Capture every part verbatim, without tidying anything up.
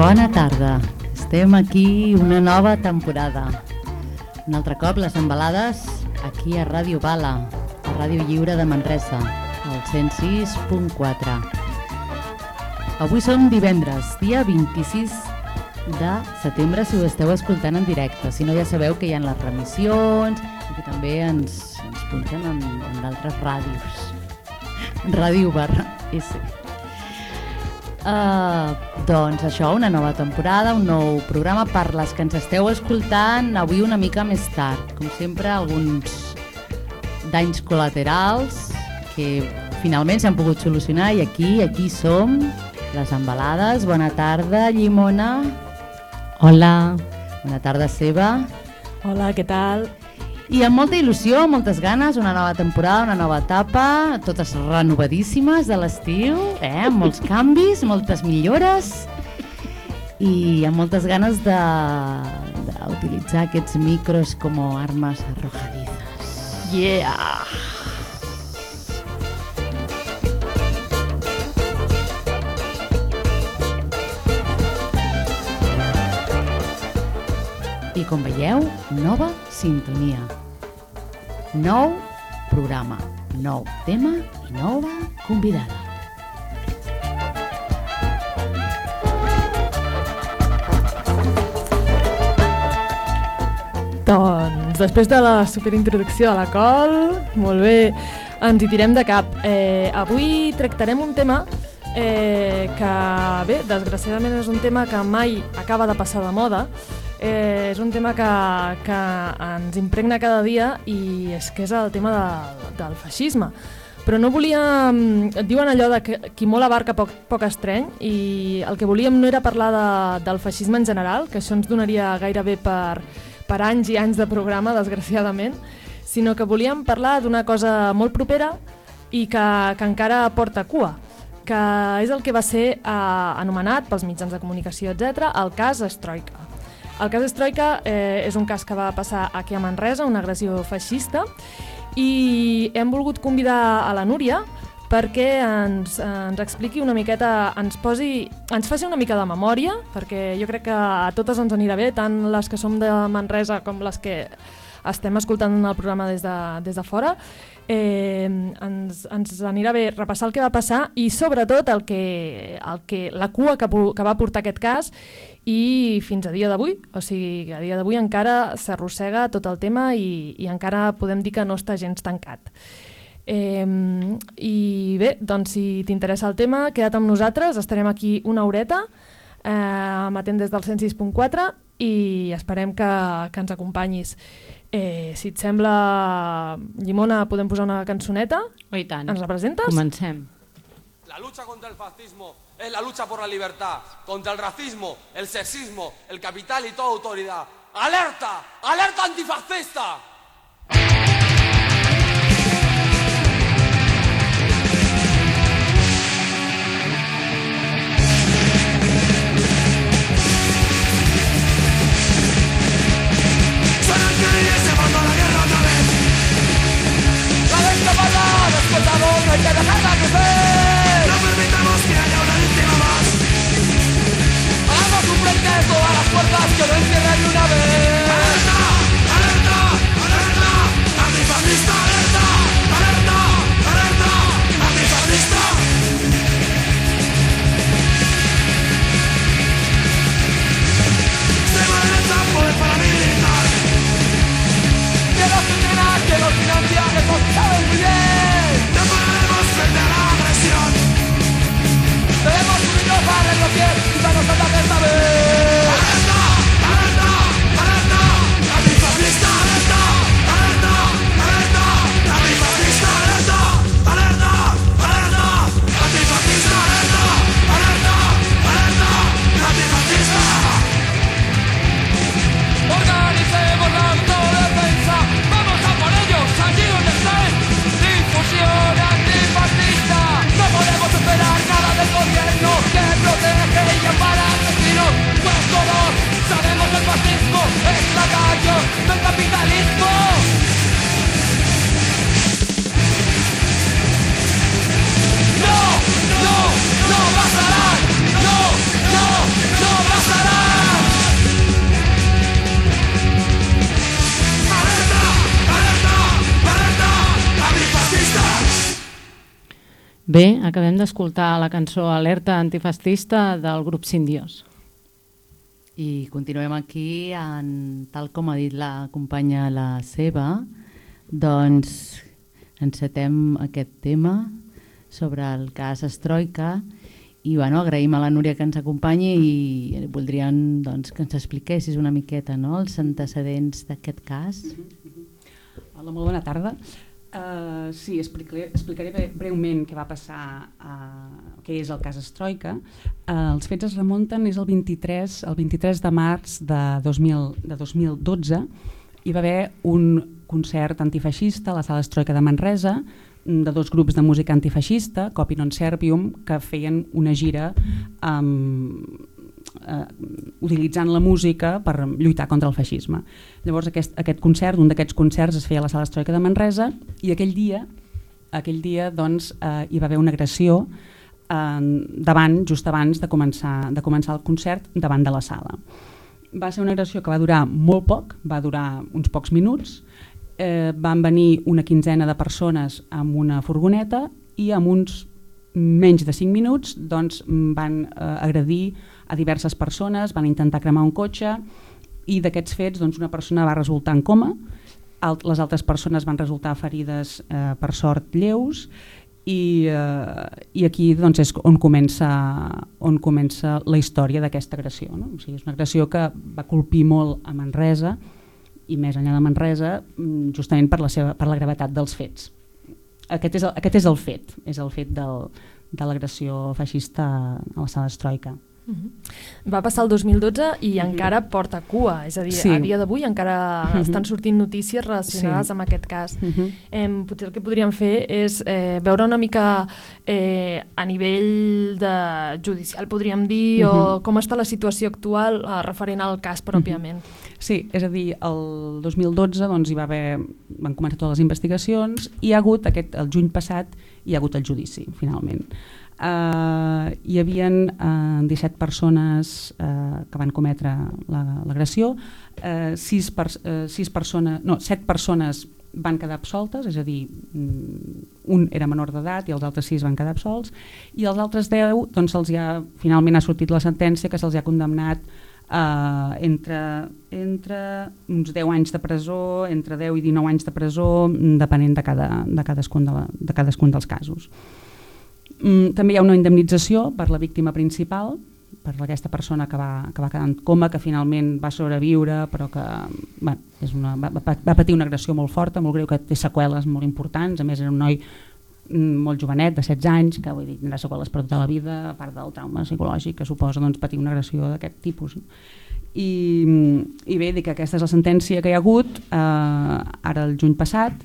Bona tarda. Estem aquí una nova temporada. Un altre cop les embalades aquí a Ràdio Bala, a Ràdio Lliure de Manresa, al cent sis punt quatre. Avui som divendres, dia vint-i-sis de setembre, si ho esteu escoltant en directe. Si no, ja sabeu que hi ha les remissions i que també ens, ens punxen en, en d'altres ràdios. Ràdio barra S. Uh, doncs això, una nova temporada, un nou programa per les que ens esteu escoltant avui una mica més tard. Com sempre, alguns danys col·laterals que finalment s'han pogut solucionar i aquí, aquí som, les embalades. Bona tarda, Llimona. Hola. Bona tarda, Seba. Hola, què tal? I amb molta il·lusió, moltes ganes, una nova temporada, una nova etapa, totes renovadíssimes de l'estiu, eh? Amb molts canvis, moltes millores i amb moltes ganes d'utilitzar aquests micros com a armes arrojadizas. Yeah! I com veieu, nova sintonia. Nou programa, nou tema i nova convidada. Doncs després de la superintroducció a la Col, molt bé, ens hi tirem de cap. Eh, avui tractarem un tema eh, que, bé, desgraciadament és un tema que mai acaba de passar de moda. Eh, és un tema que, que ens impregna cada dia i és que és el tema de, del feixisme. Però no volíem... Diuen allò de que qui molt abarca poc, poc estreny, i el que volíem no era parlar de, del feixisme en general, que això ens donaria gairebé per, per anys i anys de programa, desgraciadament, sinó que volíem parlar d'una cosa molt propera i que, que encara porta cua, que és el que va ser eh, anomenat pels mitjans de comunicació, etcètera, el cas Stroika. El cas Stroika eh, és un cas que va passar aquí a Manresa, una agressió feixista, i hem volgut convidar a la Núria perquè ens, ens expliqui una miqueta, ens posi, ens faci una mica de memòria, perquè jo crec que a totes ens anirà bé, tant les que som de Manresa com les que estem escoltant el programa des de, des de fora. Eh, ens, ens anirà bé repassar el que va passar i sobretot el que, el que, la cua que, que va portar aquest cas i fins a dia d'avui, o sigui, a dia d'avui encara s'arrossega tot el tema i, i encara podem dir que no està gens tancat. Eh, I bé, doncs si t'interessa el tema, queda't amb nosaltres, estarem aquí una horeta, eh, emetent des del cent sis punt quatre i esperem que, que ens acompanyis. Eh, si et sembla, Llimona, podem posar una cançoneta? Oh, i tant. Ens la presentes? Comencem. La lucha contra el fascismo es la lucha por la libertad, contra el racismo, el sexismo, el capital y toda autoridad. ¡Alerta! ¡Alerta antifascista! Después de amor, no hay que dejarla crecer. No permitamos que haya una víctima más. Hagamos un frente a todas las puertas que no encierren ni una vez. ¡Alerta! ¡Alerta! ¡Alerta! ¡Antifascista! ¡Alerta! ¡Alerta! ¡Alerta! ¡Antifascista! Extrema derecha, poder paramilitar. Que nos entrena, que nos financia, que nos sabe muy bien. No podemos frente a la agresión. Debemos unirnos para retroceder y quitarnos ataques esta vez. ¡Alerta! ¡Alerta! ¡Alerta! ¡Antifascista! ¡Alerta! ¡Alerta! ¡Alerta! ¡Antifascista! ¡Alerta! ¡Alerta! ¡Alerta! ¡Antifascista! ¡Alerta! ¡Alerta! ¡Alerta! ¡Antifascista! Organicemos la autodefensa. Vamos a por ellos, allí donde estén. Bé, acabem d'escoltar la cançó Alerta Antifascista del grup Sindiós. I continuem aquí, en, tal com ha dit la companya la seva, doncs encetem aquest tema sobre el cas Estroika i bueno, agraïm a la Núria que ens acompanyi i voldríem doncs, que ens expliquessis una miqueta, no?, els antecedents d'aquest cas. Hola, molt bona tarda. Uh, sí, explicaré, explicaré breument què va passar, uh, què és el cas Estroika. Uh, els fets es remunten, és el vint-i-tres, el vint-i-tres de març de dos mil, de dos mil dotze. Hi va haver un concert antifeixista a la sala Estroika de Manresa, de dos grups de música antifeixista, Copy Non Servium, que feien una gira um, uh, utilitzant la música per lluitar contra el feixisme. Llavors aquest, aquest concert, un d'aquests concerts es feia a la sala Estroika de Manresa i aquell dia, aquell dia doncs, uh, hi va haver una agressió uh, davant, just abans de començar, de començar el concert, davant de la sala. Va ser una agressió que va durar molt poc, va durar uns pocs minuts. Eh, van venir una quinzena de persones amb una furgoneta i amb uns menys de cinc minuts doncs, van eh, agredir a diverses persones, van intentar cremar un cotxe i d'aquests fets doncs, una persona va resultar en coma, alt, les altres persones van resultar ferides eh, per sort lleus i, eh, i aquí doncs, és on comença, on comença la història d'aquesta agressió, no? O sigui, és una agressió que va colpir molt a Manresa i més enllà de Manresa, justament per la, seva, per la gravetat dels fets. Aquest és el, aquest és el fet, és el fet del, de l'agressió feixista a la sala Estroika. Uh-huh. Va passar el dos mil dotze i uh-huh. encara porta cua, és a dir, sí. a dia d'avui encara uh-huh. estan sortint notícies relacionades sí. amb aquest cas. Uh-huh. Eh, potser el que podríem fer és eh, veure una mica eh, a nivell de judicial, podríem dir, uh-huh. o com està la situació actual eh, referent al cas pròpiament. Uh-huh. Sí, és a dir, el dos mil dotze doncs, hi va haver, van començar totes les investigacions i hi ha hagut, aquest, el juny passat, hi ha hagut el judici, finalment. Uh, hi havia uh, disset persones uh, que van cometre l'agressió, uh, sis per, uh, sis persones, no, set persones van quedar absoltes, és a dir, un era menor d'edat i els altres sis van quedar absolts, i els altres deu, doncs, se'ls ha, finalment ha sortit la sentència que se'ls ha condemnat uh, entre, entre uns deu anys de presó, entre deu i dinou anys de presó, depenent de, cada, de, cadascun, de, la, de cadascun dels casos. Mm, també hi ha una indemnització per la víctima principal, per aquesta persona que va, que va quedar en coma, que finalment va sobreviure, però que bueno, és una, va, va patir una agressió molt forta, molt greu, que té seqüeles molt importants. A més, era un noi molt jovenet, de setze anys, que vull dir, tindrà seqüeles per tota la vida, a part del trauma psicològic que suposa doncs, patir una agressió d'aquest tipus. I, i bé, dic que aquesta és la sentència que hi ha hagut eh, ara el juny passat.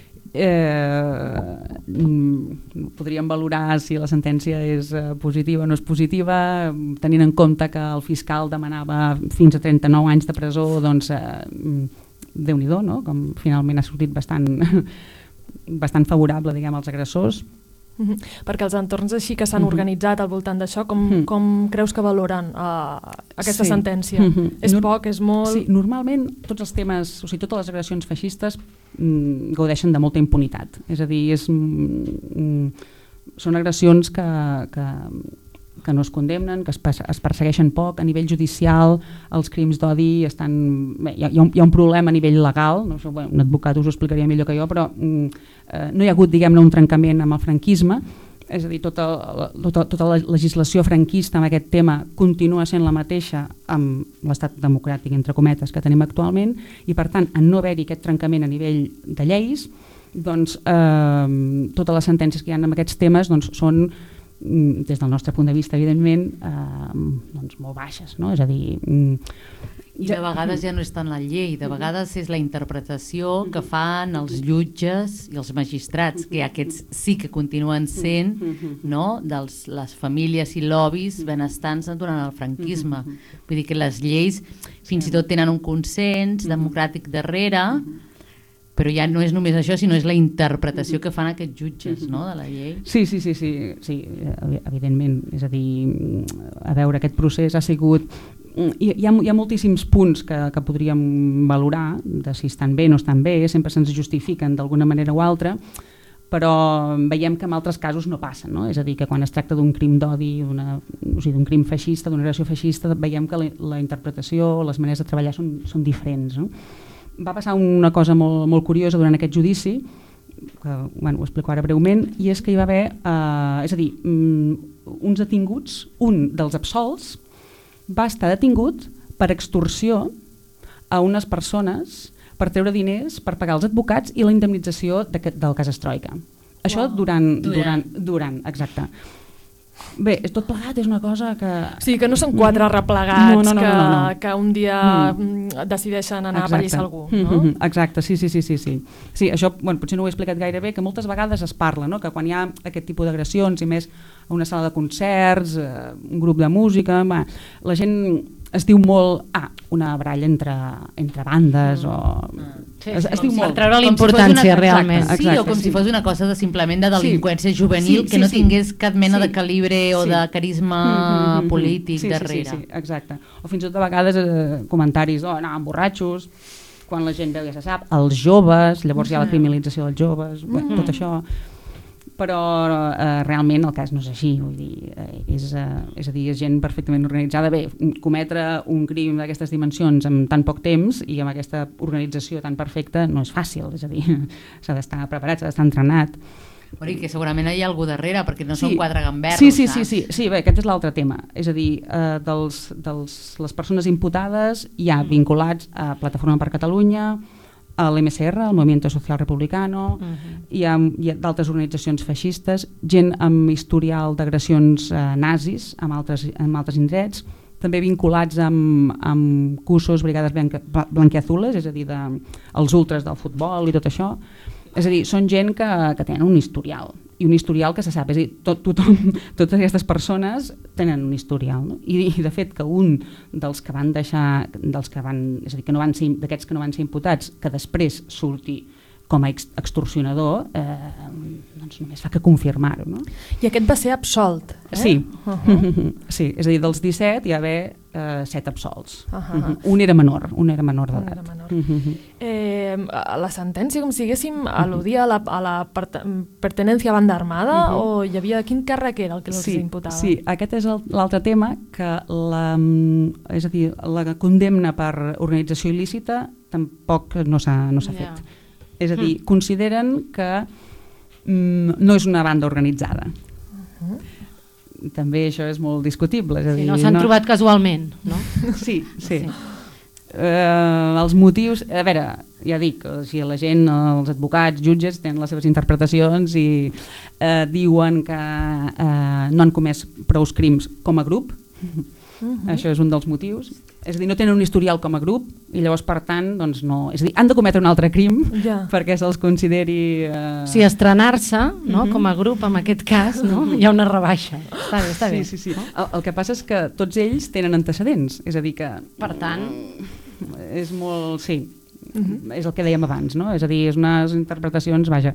Eh, podríem valorar si la sentència és positiva o no és positiva, tenint en compte que el fiscal demanava fins a trenta-nou anys de presó, doncs eh, Déu-n'hi-do, no? Com finalment ha sortit bastant, bastant favorable, diguem, als agressors. Mm-hmm. Perquè els entorns així que s'han mm-hmm. organitzat al voltant d'això, com, mm-hmm. com creus que valoren uh, aquesta sí. sentència? Mm-hmm. És Nor poc, és molt... Sí, normalment tots els temes, o sigui, totes les agressions feixistes mm, gaudeixen de molta impunitat. És a dir, és, mm, són agressions que, que, que no es condemnen, que es, es persegueixen poc. A nivell judicial, els crims d'odi estan... Bé, hi, ha, hi, ha un, hi ha un problema a nivell legal, no sé, bueno, un advocat us ho explicaria millor que jo, però mm, eh, no hi ha hagut, diguem-ne, un trencament amb el franquisme. És a dir, tota, tota, tota la legislació franquista en aquest tema continua sent la mateixa amb l'estat democràtic, entre cometes, que tenim actualment, i per tant, en no haver-hi aquest trencament a nivell de lleis, doncs eh, totes les sentències que hi ha en aquests temes doncs, són, des del nostre punt de vista, evidentment, eh, doncs molt baixes, no? És a dir... I de vegades ja no és tant la llei, de vegades és la interpretació que fan els jutges i els magistrats, que aquests sí que continuen sent, no, de les famílies i lobbies benestants durant el franquisme. Vull dir que les lleis fins i tot tenen un consens democràtic darrere, però ja no és només això, sinó és la interpretació que fan aquests jutges, no, de la llei. Sí, sí, sí, sí, sí, evidentment. És a dir, a veure, aquest procés ha sigut... Hi ha, hi ha moltíssims punts que, que podríem valorar, de si estan bé o no estan bé, sempre se'ns justifiquen d'alguna manera o altra. però veiem que en altres casos no passen, no? És a dir, que quan es tracta d'un crim d'odi, una, o sigui, d'un crim feixista, d'una agressió feixista, veiem que la, la interpretació, les maneres de treballar són, són diferents, no? Va passar una cosa molt, molt curiosa durant aquest judici, que bueno, ho explico ara breument, i és que hi va haver, eh, és a dir, um, uns detinguts, un dels absolts va estar detingut per extorsió a unes persones per treure diners per pagar els advocats i la indemnització de, del cas Estroika. Això wow. durant, durant, durant, exacte. Bé, és tot plegat, és una cosa que... Sí, que no són quatre replegats no, no, no, que, no, no, no. que un dia mm. decideixen anar exacte. A pallissar algú, no? Exacte, sí, sí, sí, sí, sí. Sí, això bueno, potser no ho he explicat gaire bé, que moltes vegades es parla, no? Que quan hi ha aquest tipus d'agressions, i més a una sala de concerts, eh, un grup de música, va, la gent es diu molt, ah, una baralla entre, entre bandes mm. o... Sí, es, sí, es diu molt. Per treure la importància si realment. Exacte, sí, o com sí. si fos una cosa de simplement de delinqüència sí. juvenil sí, sí, que no tingués cap mena sí. de calibre o sí. de carisma mm-hmm. polític sí, darrere. Sí, sí, sí, exacte. O fins i tot a vegades eh, comentaris, oh, anàvem borratxos, quan la gent veu ja se sap, els joves, llavors hi ha la criminalització dels joves, mm. bueno, tot això... però eh, realment el cas no és així, vull dir, eh, és, eh, és a dir, és gent perfectament organitzada. Bé, cometre un crim d'aquestes dimensions en tan poc temps i amb aquesta organització tan perfecta no és fàcil, és a dir, s'ha d'estar preparat, s'ha d'estar entrenat. Bueno, i que segurament hi ha algú darrere, perquè no sí. són quatre gamberros, sí, sí, sí, saps? sí, sí, bé, aquest és l'altre tema, és a dir, eh, dels, dels, les persones imputades hi ha vinculats a Plataforma per Catalunya, a l'M S R, el Movimiento Social Republicano, uh-huh. hi ha, hi ha d'altres organitzacions feixistes, gent amb historial d'agressions eh, nazis en altres, en altres indrets, també vinculats amb, amb C U S Os, Brigades Blanquiazules, és a dir, de, els ultras del futbol i tot això. És a dir, són gent que, que tenen un historial, i un historial que se sap, és a dir, tot, tothom, totes aquestes persones tenen un historial, no? I, i de fet que un dels que van deixar, dels que van, és a dir, que no van ser, d'aquests que no van ser imputats, que després surti com a ex extorsionador, eh, doncs només fa que confirmar-ho, no? I aquest va ser absolt, eh? Sí, uh-huh. sí, és a dir, dels disset hi va haver eh, set absolts. Uh-huh. Uh-huh. Un era menor, un era menor d'edat. Un era menor. Uh-huh. Eh, la sentència, com si diguéssim, al·ludia a la, a la pertenència a banda armada uh-huh. o hi havia, quin càrrec era el que els sí, imputava? Sí, aquest és l'altre tema, que la, és a dir, la condemna per organització il·lícita tampoc no s'ha no s'ha yeah. fet. És a dir, mm. consideren que mm, no és una banda organitzada. Uh-huh. També això és molt discutible. És a sí, dir, no s'han no... trobat casualment, no? Sí, sí. sí. Uh, els motius, a veure, ja dic, si la gent, els advocats, jutges, tenen les seves interpretacions i eh, diuen que eh, no han comès prou crims com a grup. Uh-huh. Això és un dels motius. És a dir, no tenen un historial com a grup i llavors, per tant, doncs no... És a dir, han de cometre un altre crim yeah. perquè se'ls consideri... Eh... Sí, estrenar-se, no? Uh-huh. Com a grup, en aquest cas, no? Hi ha una rebaixa. Està bé, està bé. Sí, sí, sí. El, el que passa és que tots ells tenen antecedents, és a dir que... Per tant... És molt... Sí, uh-huh. és el que dèiem abans, no? És a dir, és unes interpretacions, vaja...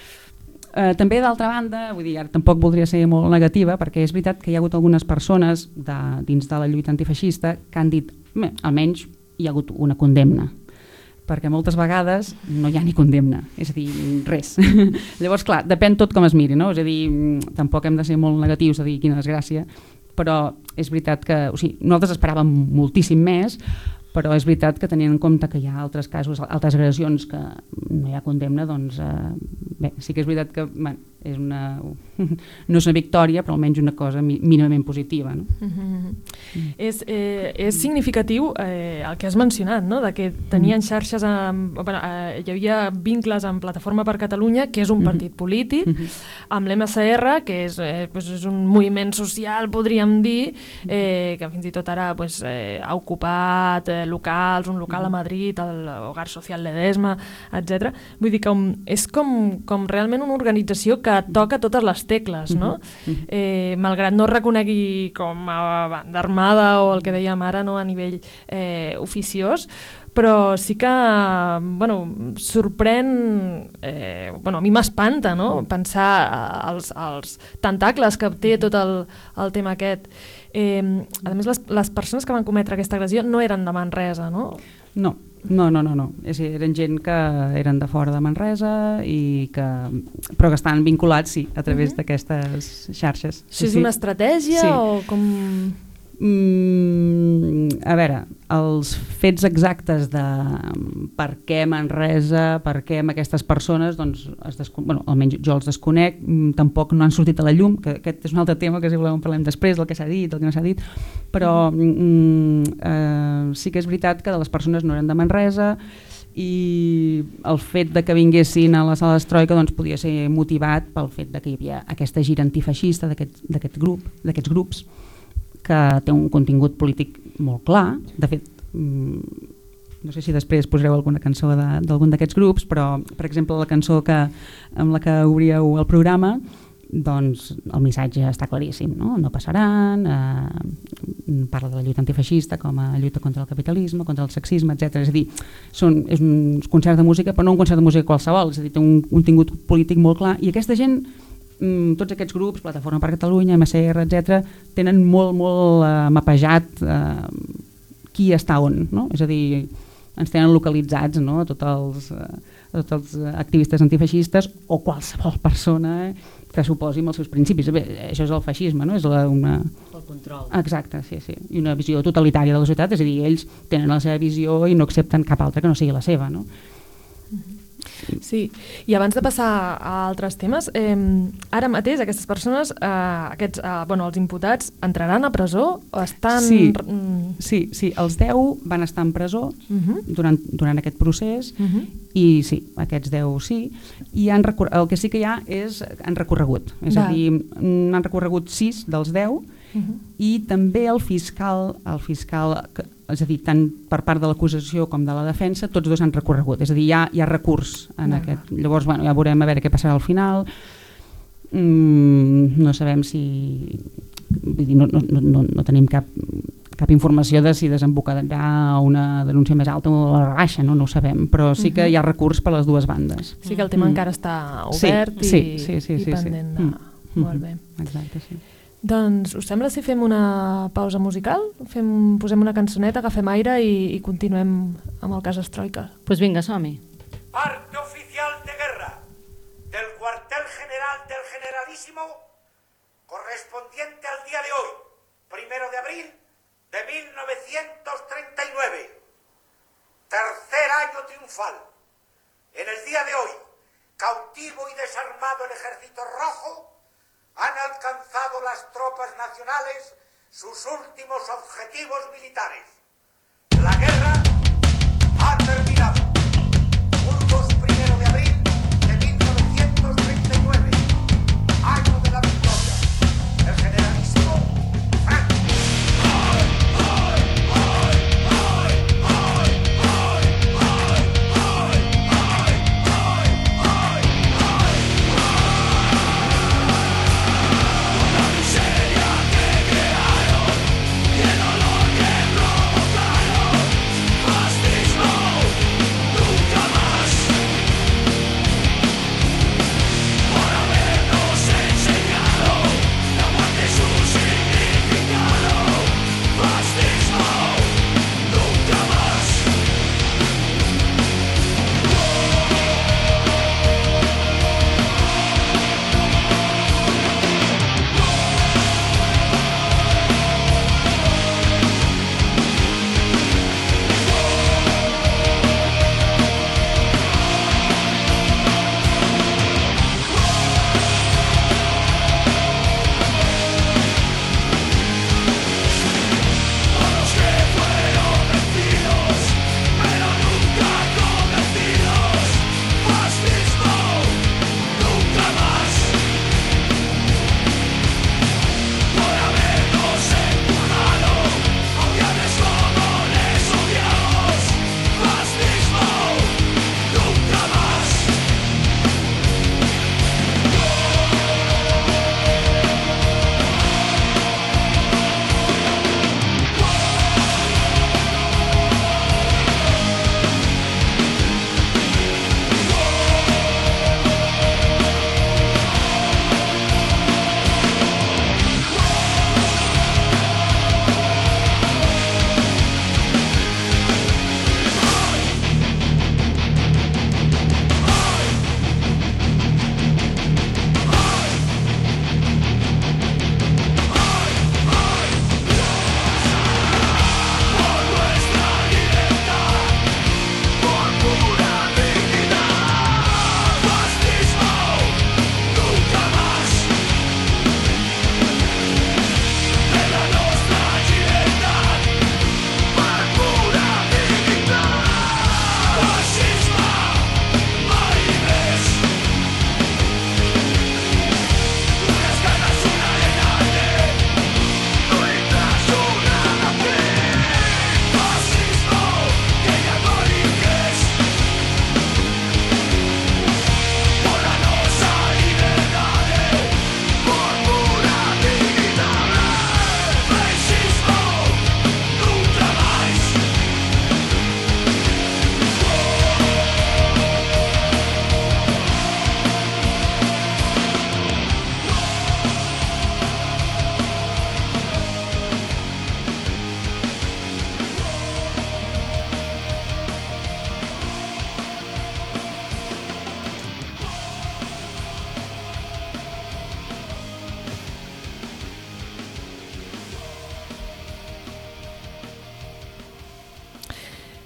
Uh, també d'altra banda, vull dir, ara tampoc voldria ser molt negativa, perquè és veritat que hi ha hagut algunes persones de, dins de la lluita antifeixista que han dit, bé, almenys hi ha hagut una condemna, perquè moltes vegades no hi ha ni condemna, és a dir, res. Llavors, clar, depèn tot com es miri, no? És a dir, tampoc hem de ser molt negatius, a dir, quina desgràcia, però és veritat que, o sigui, nosaltres esperàvem moltíssim més, però és veritat que tenint en compte que hi ha altres casos, altres agressions que no hi ha condemna, doncs eh, bé, sí que és veritat que bé, és una, no és una victòria, però almenys una cosa mínimament positiva. No? Mm-hmm. mm. és, eh, és significatiu eh, el que has mencionat, no? De que tenien xarxes, amb, bueno, eh, hi havia vincles amb Plataforma per Catalunya, que és un partit polític, mm-hmm. amb l'M S R, que és, eh, pues és un moviment social, podríem dir, eh, que fins i tot ara pues, eh, ha ocupat eh, locals, un local a Madrid, el Hogar Social Ledesma, etcètera. Vull dir que um, és com, com realment una organització que toca totes les tecles, no? Eh, malgrat no reconegui com a banda armada o el que dèiem ara, no, a nivell eh, oficiós, però sí que bueno, sorprèn, eh, bueno, a mi m'espanta, no? Pensar als, als tentacles que té tot el, el tema aquest. Eh, a més, les, les persones que van cometre aquesta agressió no eren de Manresa, no? No, No, no, no, no. És a dir, eren gent que eren de fora de Manresa i que, però que estan vinculats, sí, a través uh -huh. d'aquestes xarxes. Sí, és sí. una estratègia sí. o com... Mm, a veure, els fets exactes de per què Manresa, per què amb aquestes persones, doncs, es desco... bueno, almenys jo els desconec, tampoc no han sortit a la llum, que aquest és un altre tema que si volem parlem després, del que s'ha dit, del que no s'ha dit, però mm, eh, sí que és veritat que de les persones no eren de Manresa i el fet de que vinguessin a la sala d'Estroika doncs, podia ser motivat pel fet de que hi havia aquesta gira antifeixista d'aquest grup, d'aquests grups, que té un contingut polític molt clar. De fet, no sé si després posareu alguna cançó d'algun d'aquests grups, però per exemple la cançó que, amb la que obríeu el programa, doncs el missatge està claríssim, no, no passaran, eh, parla de la lluita antifeixista com a lluita contra el capitalisme, contra el sexisme, etcètera. És a dir, són, és un concert de música, però no un concert de música qualsevol, és a dir, té un contingut polític molt clar i aquesta gent, tots aquests grups, Plataforma per Catalunya, M C R, etcètera, tenen molt, molt eh, mapejat eh, qui està on, no? És a dir, ens tenen localitzats, no? a, tots els, eh, a tots els activistes antifeixistes o qualsevol persona eh, que s'oposi als seus principis. Bé, això és el feixisme, no? És la, una... el control. Exacte, sí, sí. I una visió totalitària de la societat, és a dir, ells tenen la seva visió i no accepten cap altra que no sigui la seva, no? Sí, i abans de passar a altres temes, eh, ara mateix aquestes persones, eh, aquests, eh, bueno, els imputats, entraran a presó o estan... Sí, sí, sí, els deu van estar en presó uh -huh. durant, durant aquest procés uh -huh. i sí, aquests deu sí, i han recor... el que sí que hi ha és han recorregut, és Va. a dir, han recorregut sis dels deu uh -huh. i també el fiscal, el fiscal és a dir, tant per part de l'acusació com de la defensa, tots dos han recorregut, és a dir, hi ha, hi ha recurs en no. aquest. Llavors, bueno, ja veurem a veure què passarà al final. Mm, no sabem si... Vull dir, no, no, no, no tenim cap, cap informació de si desembocarà una denúncia més alta o a la baixa, no, no ho sabem, però sí que hi ha recurs per les dues bandes. Sí que el tema mm. encara està obert sí, i, sí, sí, sí, i pendent. Sí, sí. De... Mm. Molt bé. Exacte, sí. Doncs us sembla si fem una pausa musical? Fem, posem una cançoneta, agafem aire i, i continuem amb el cas Estroika. Doncs pues vinga, som-hi. Parte oficial de guerra del cuartel general del Generalísimo correspondiente al día de hoy, primero de abril de mil novecientos treinta y nueve. Tercer año triunfal. En el día de hoy, cautivo y desarmado el Ejército Rojo, han alcanzado las tropas nacionales sus últimos objetivos militares. La guerra ha terminado. Burgos, primero de abril de mil novecientos treinta y nueve, año de la victoria. El Generalísimo Franco.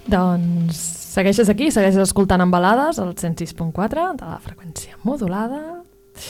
Doncs segueixes aquí, segueixes escoltant Embalades, al cent sis punt quatre de la freqüència modulada.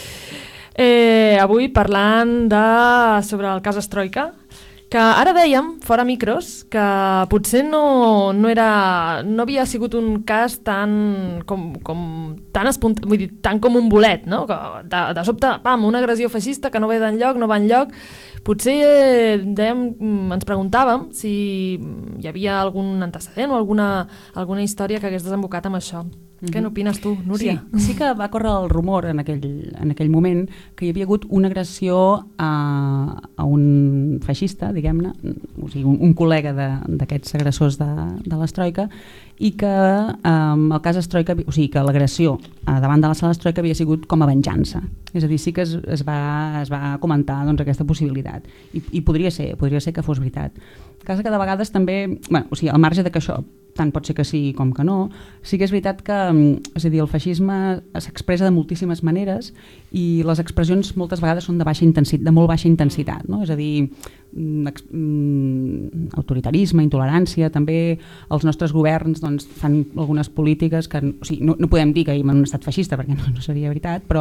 Eh, avui parlant de, sobre el cas Estroika, que ara dèiem, fora micros, que potser no, no, era, no havia sigut un cas tan com, com, tan, espunt, vull dir, tan com un bolet, no? Que de, de sobte, pam, una agressió feixista que no ve d'enlloc, no va enlloc. Potser eh, dèiem, ens preguntàvem si hi havia algun antecedent o alguna, alguna història que hagués desembocat amb això. Mm-hmm. Què n'opines tu, Núria? Sí, sí que va córrer el rumor en aquell, en aquell moment que hi havia hagut una agressió a, a un feixista, diguem-ne, o sigui, un, un col·lega d'aquests agressors de, de l'Estroika, i que um, el cas Estroika, o sigui, que l'agressió uh, davant de la sala Estroika havia sigut com a venjança. És a dir, sí que es, es, va, es va comentar doncs, aquesta possibilitat. I, i podria ser, podria ser que fos veritat. El cas que de vegades també, bueno, o sigui, al marge de que això tant pot ser que sí com que no, sí que és veritat que, és a dir, el feixisme s'expressa de moltíssimes maneres i les expressions moltes vegades són de baixa intensitat, de molt baixa intensitat, no? És a dir, autoritarisme, intolerància, també els nostres governs doncs, fan algunes polítiques que, o sigui, no, no podem dir que vivim en un estat feixista perquè no, no seria veritat, però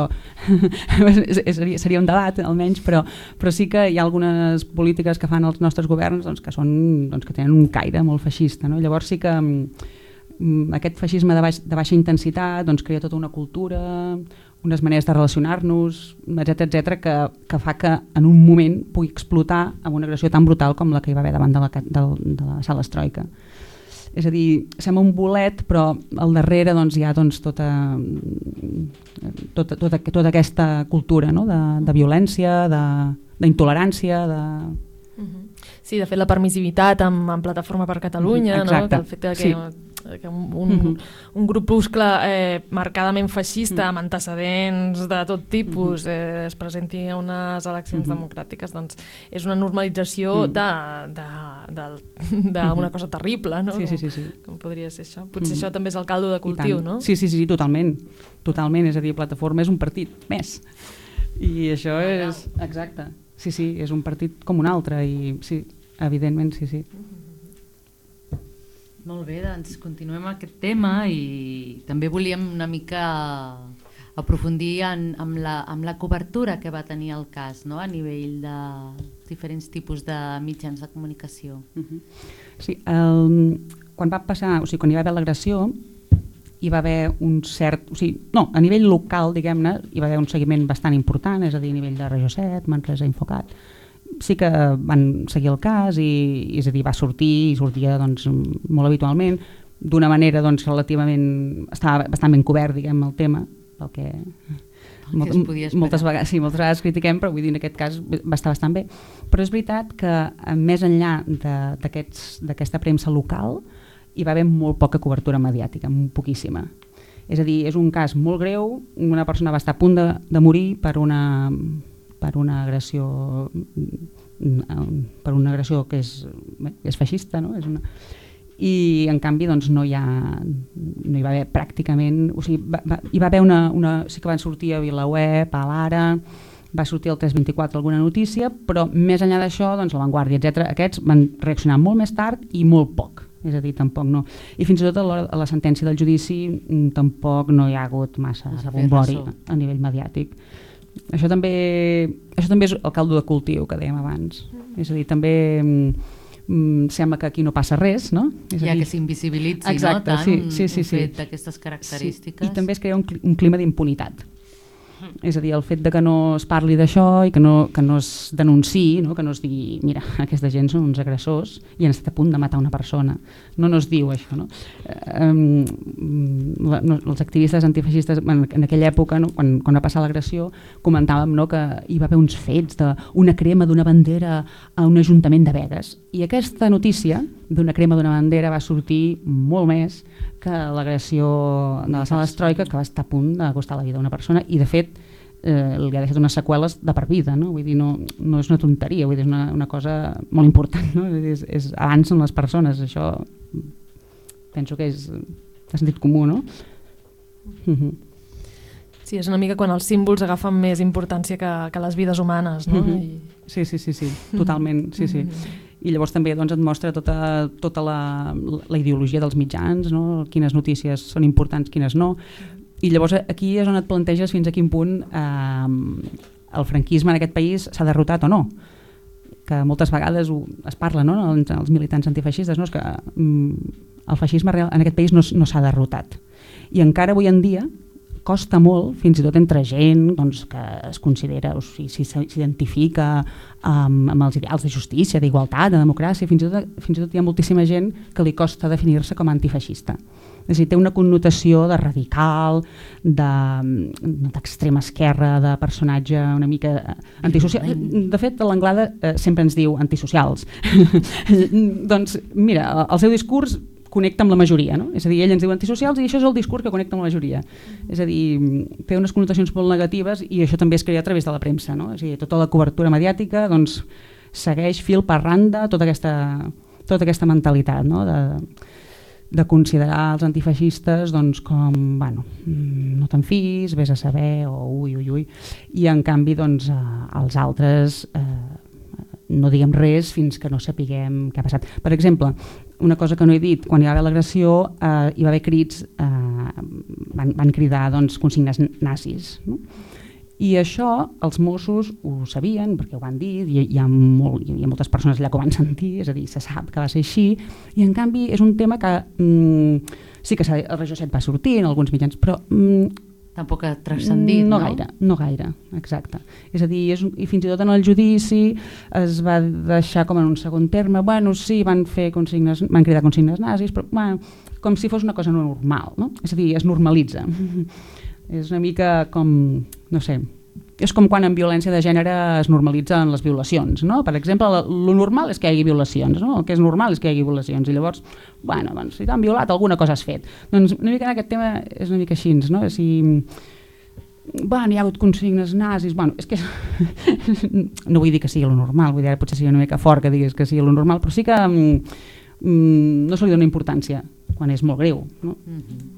seria, seria un debat almenys, però, però sí que hi ha algunes polítiques que fan els nostres governs doncs, que, són, doncs, que tenen un caire molt feixista, no? Llavors sí que aquest feixisme de, baix, de baixa intensitat doncs, crea tota una cultura, unes maneres de relacionar-nos, etcètera, etcètera, que, que fa que en un moment pugui explotar amb una agressió tan brutal com la que hi va haver davant de la, de, de la sala Estroika. És a dir, sembla un bolet, però al darrere doncs, hi ha doncs, tota, tota, tota, tota aquesta cultura, no? de, de violència, d'intolerància, de... Sí, de fet la permissivitat amb, amb Plataforma per Catalunya, no? Que el fet que, sí. que un, un, uh-huh. un grupuscle eh, marcadament feixista uh-huh. amb antecedents de tot tipus uh-huh. eh, es presenti a unes eleccions uh-huh. democràtiques, doncs és una normalització uh-huh. d'una uh-huh. cosa terrible, no? Sí, sí, sí, sí. Com, com podria ser això? Potser uh-huh. això també és el caldo de cultiu, no? Sí, sí, sí, totalment. Totalment, és a dir, Plataforma és un partit més. I això és... Exacte. Sí, sí, és un partit com un altre i sí, evidentment, sí, sí. Molt bé, doncs continuem aquest tema i també volíem una mica aprofundir en, amb, la, amb la cobertura que va tenir el cas, no? A nivell de diferents tipus de mitjans de comunicació. Uh-huh. Sí, el, quan va passar, o sigui, quan hi va haver l'agressió, hi va haver un cert... O sigui, no, a nivell local, diguem-ne, hi va haver un seguiment bastant important, és a dir, a nivell de Regió set, Manresa, Infocat. Sí que van seguir el cas i, és a dir, va sortir i sortia doncs, molt habitualment, d'una manera doncs, relativament... Estava bastant ben cobert, diguem, el tema, pel que... El que es podia esperar. Moltes vegades, sí, moltes vegades critiquem, però vull dir, en aquest cas va estar bastant bé. Però és veritat que, més enllà d'aquesta premsa local, hi va haver molt poca cobertura mediàtica, poquíssima. És a dir, és un cas molt greu, una persona va estar a punt de, de morir per una, per una agressió per una agressió que és, és feixista, no? És una... I en canvi doncs, no, hi ha, no hi va haver pràcticament, o sigui, va, va, hi va haver una, una, sí que van sortir a VilaWeb, a l'Ara, va sortir al tres vint-i-quatre alguna notícia, però més enllà d'això, doncs, La Vanguardia, etcètera, aquests van reaccionar molt més tard i molt poc. És a dir, tampoc no. I fins i tot a la, a la sentència del judici tampoc no hi ha hagut massa rebombori a nivell mediàtic. Això també, això també és el caldo de cultiu que dèiem abans. És a dir, també mm, sembla que aquí no passa res, no? És ja a dir, que s'invisibilitzi, exacte, no? Tant sí, sí, sí, un sí. fet d'aquestes característiques. Sí. I també es crea un, un clima d'impunitat. És a dir, el fet de que no es parli d'això i que no, que no es denunciï, no? Que no es digui, mira, aquesta gent són uns agressors i han estat a punt de matar una persona. No, no es diu això, no? Eh, la, no els activistes antifeixistes en, en aquella època, no? quan, quan va passar l'agressió, comentàvem, no? Que hi va haver uns fets d'una crema d'una bandera a un ajuntament de Begues. I aquesta notícia d'una crema d'una bandera va sortir molt més que l'agressió de la sala Estroika, que va estar a punt de costar la vida a una persona i de fet eh, li ha deixat unes seqüeles de per vida, no? Vull dir, no, no és una tonteria, vull dir, és una, una cosa molt important, no? És, és, avancen les persones, això penso que és de sentit comú, no? Uh-huh. Sí, és una mica quan els símbols agafen més importància que, que les vides humanes, no? Uh-huh. I... Sí, sí, sí, sí, totalment, sí, sí. i llavors també doncs, et mostra tota, tota la, la ideologia dels mitjans, no? Quines notícies són importants, quines no, i llavors aquí és on et planteges fins a quin punt eh, el franquisme en aquest país s'ha derrotat o no, que moltes vegades ho, es parla, no? Els, els militants antifeixistes, no? És que mm, el feixisme en aquest país no, no s'ha derrotat, i encara avui en dia costa molt, fins i tot entre gent doncs, que es considera, o sigui, s'identifica um, amb els ideals de justícia, d'igualtat, de democràcia, fins i, tot, fins i tot hi ha moltíssima gent que li costa definir-se com a antifeixista. És a dir, té una connotació de radical, d'extrema esquerra, de personatge una mica antisocial. De fet, l'Anglada eh, sempre ens diu antisocials. Doncs mira, el seu discurs connecta amb la majoria, no? És a dir, ell ens diu antisocials i això és el discurs que connecta amb la majoria. És a dir, té unes connotacions molt negatives i això també es crea a través de la premsa, no? És a dir, tota la cobertura mediàtica doncs, segueix fil per randa tota aquesta, tota aquesta mentalitat, no? De, de considerar els antifeixistes doncs, com, bueno, no te'n fis, vés a saber, o ui, ui, ui, i en canvi doncs, eh, els altres eh, no diguem res fins que no sapiguem què ha passat. Per exemple, una cosa que no he dit, quan hi va haver l'agressió eh, hi va haver crits, eh, van, van cridar doncs, consignes nazis, no? I això els Mossos ho sabien perquè ho van dir, hi, hi, ha molt, hi ha moltes persones allà que ho van sentir, és a dir, se sap que va ser així, i en canvi és un tema que mm, sí que el Regió set va sortir en alguns mitjans, però mm, tampoc ha transcendit, no? No gaire, no gaire, exacte. És a dir, és, i fins i tot en el judici es va deixar com en un segon terme, bueno, sí, van fer consignes, van cridar consignes nazis, però bueno, com si fos una cosa normal, no? És a dir, es normalitza. És una mica com, no sé, és com quan en violència de gènere es normalitzen les violacions, no? Per exemple, lo normal és que hi hagi violacions, no? El que és normal és que hi hagi violacions, i llavors, bueno, doncs, si t'han violat, alguna cosa has fet. Doncs una mica en aquest tema és una mica així, no? Si, bueno, hi ha hagut consignes nazis, bueno, és que no vull dir que sigui lo normal, vull dir, ara potser sigui una mica fort que diguis que sigui lo normal, però sí que mm, no se li dona importància quan és molt greu, no? Mm-hmm.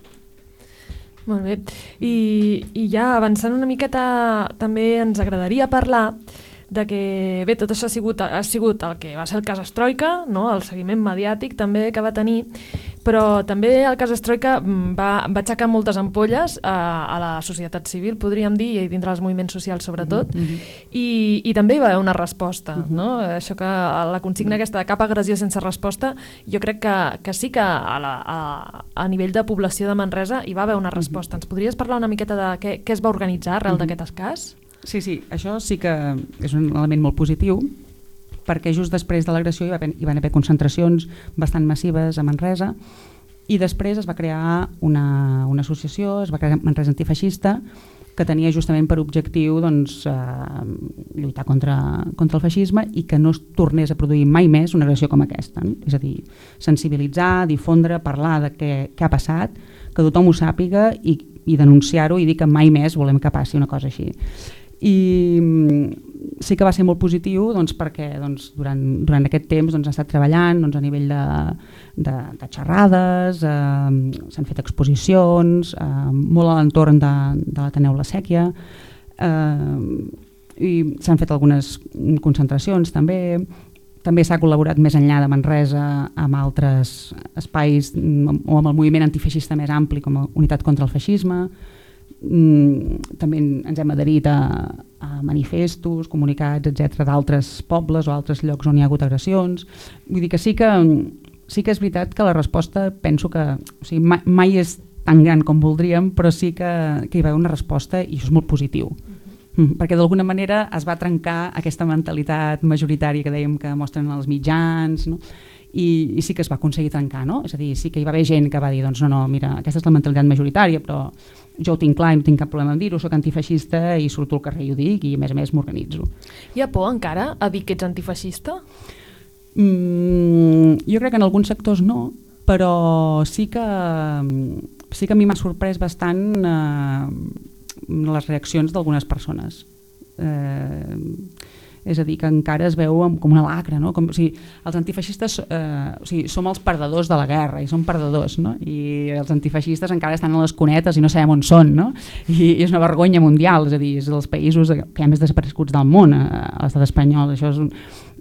Molt bé, I, i ja avançant una miqueta també ens agradaria parlar de que bé, tot això ha sigut, ha sigut el que va ser el cas Estroika, no? El seguiment mediàtic també que va tenir, però també el cas Estroika va, va aixecar moltes ampolles a, a la societat civil, podríem dir, i dintre dels moviments socials sobretot, mm-hmm. I, i també hi va haver una resposta, mm-hmm. no? Això que la consigna aquesta de cap agressió sense resposta, jo crec que, que sí que a, la, a, a nivell de població de Manresa hi va haver una resposta. Mm-hmm. Ens podries parlar una miqueta de què, què es va organitzar arrel mm-hmm. d'aquest cas? Sí, sí, això sí que és un element molt positiu, perquè just després de l'agressió hi, va, hi van haver concentracions bastant massives a Manresa, i després es va crear una, una associació, es va crear Manresa Antifeixista, que tenia justament per objectiu doncs, eh, lluitar contra, contra el feixisme i que no es tornés a produir mai més una agressió com aquesta, no? És a dir, sensibilitzar, difondre, parlar de què, què ha passat, que tothom ho sàpiga i, i denunciar-ho i dir que mai més volem que passi una cosa així. I sí que va ser molt positiu doncs, perquè doncs, durant, durant aquest temps doncs, ha estat treballant doncs, a nivell de, de, de xerrades, eh, s'han fet exposicions, eh, molt a l'entorn de, de l'Ateneu La Sèquia, eh, i s'han fet algunes concentracions també. També s'ha col·laborat més enllà de Manresa amb altres espais o amb el moviment antifeixista més ampli com a Unitat contra el Feixisme. També ens hem adherit a, a manifestos, comunicats, etcètera, d'altres pobles o altres llocs on hi ha hagut agressions. Vull dir que sí que, sí que és veritat que la resposta penso que o sigui, mai, mai és tan gran com voldríem, però sí que, que hi va haver una resposta i això és molt positiu. Mm, perquè d'alguna manera es va trencar aquesta mentalitat majoritària que dèiem que mostren els mitjans, no? I, i sí que es va aconseguir trencar, no? És a dir, sí que hi va haver gent que va dir doncs no, no, mira, aquesta és la mentalitat majoritària, però jo ho tinc clar i no tinc cap problema en dir-ho, soc antifeixista i surto al carrer i ho dic i a més a més m'organitzo. Hi ha por encara a dir que ets antifeixista? Mm, jo crec que en alguns sectors no, però sí que, sí que a mi m'ha sorprès bastant eh, les reaccions d'algunes persones. Eh, és a dir, que encara es veu com una lacra, no? Com, o sigui, els antifeixistes eh, o sigui, som els perdedors de la guerra i som perdedors, no? I els antifeixistes encara estan a les cunetes i no sabem on són, no? I, i és una vergonya mundial, és a dir, és dels països que hi ha més desapareguts del món, a l'estat espanyol, això és un,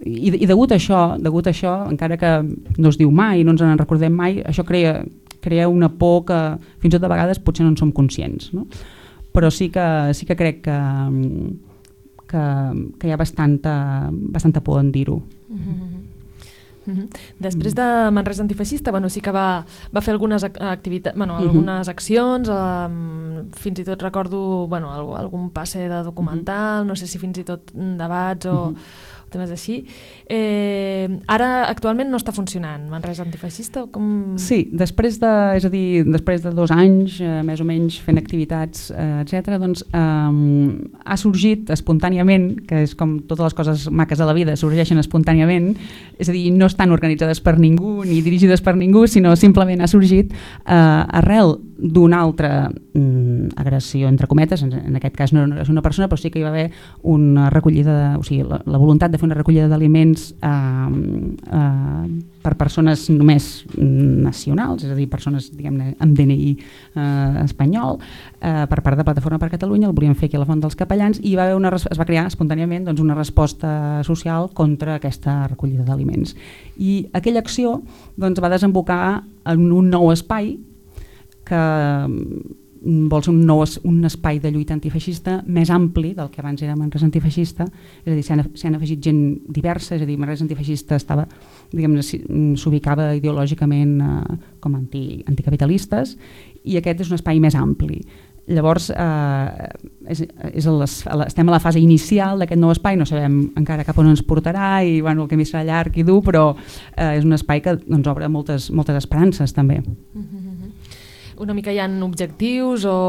i, i degut a això, degut a això, encara que no es diu mai, no ens en recordem mai, això crea, crea una por que fins i tot de vegades potser no en som conscients, no? Però sí que, sí que crec que, que, que hi ha bastanta, bastanta por en dir-ho. Mm-hmm. Mm-hmm. Després de Manresa Antifeixista, bueno, sí que va, va fer algunes activitats, bueno, algunes accions, um, fins i tot recordo bueno, algun passe de documental, no sé si fins i tot debats o mm-hmm. temes així. Eh, ara, actualment, no està funcionant Manresa Antifeixista? Com... Sí, després de, és a dir, després de dos anys, eh, més o menys, fent activitats, eh, etcètera, doncs eh, ha sorgit espontàniament, que és com totes les coses maques de la vida, sorgeixen espontàniament, és a dir, no estan organitzades per ningú ni dirigides per ningú, sinó simplement ha sorgit eh, arrel d'una altra mm, agressió, entre cometes, en, en aquest cas no és una persona, però sí que hi va haver una recollida, de, o sigui, la, la voluntat de fer una recollida d'aliments eh, eh, per persones només nacionals, és a dir, persones diguem-ne amb D N I eh, espanyol, eh, per part de Plataforma per Catalunya, el volien fer aquí a la Font dels Capellans i va haver una, es va crear espontàniament doncs, una resposta social contra aquesta recollida d'aliments. I aquella acció doncs, va desembocar en un nou espai que vol ser un, nou, un espai de lluita antifeixista més ampli del que abans era Manresa Antifeixista, és a dir, s'hi han, han afegit gent diversa, és a dir, Manresa Antifeixista estava, diguem-ne, s'ubicava ideològicament eh, com anti, anticapitalistes i aquest és un espai més ampli. Llavors, eh, és, és les, estem a la fase inicial d'aquest nou espai, no sabem encara cap on ens portarà i bueno, el camí serà llarg i dur, però eh, és un espai que doncs, obre moltes, moltes esperances també. Mm-hmm. Una mica hi ha objectius o...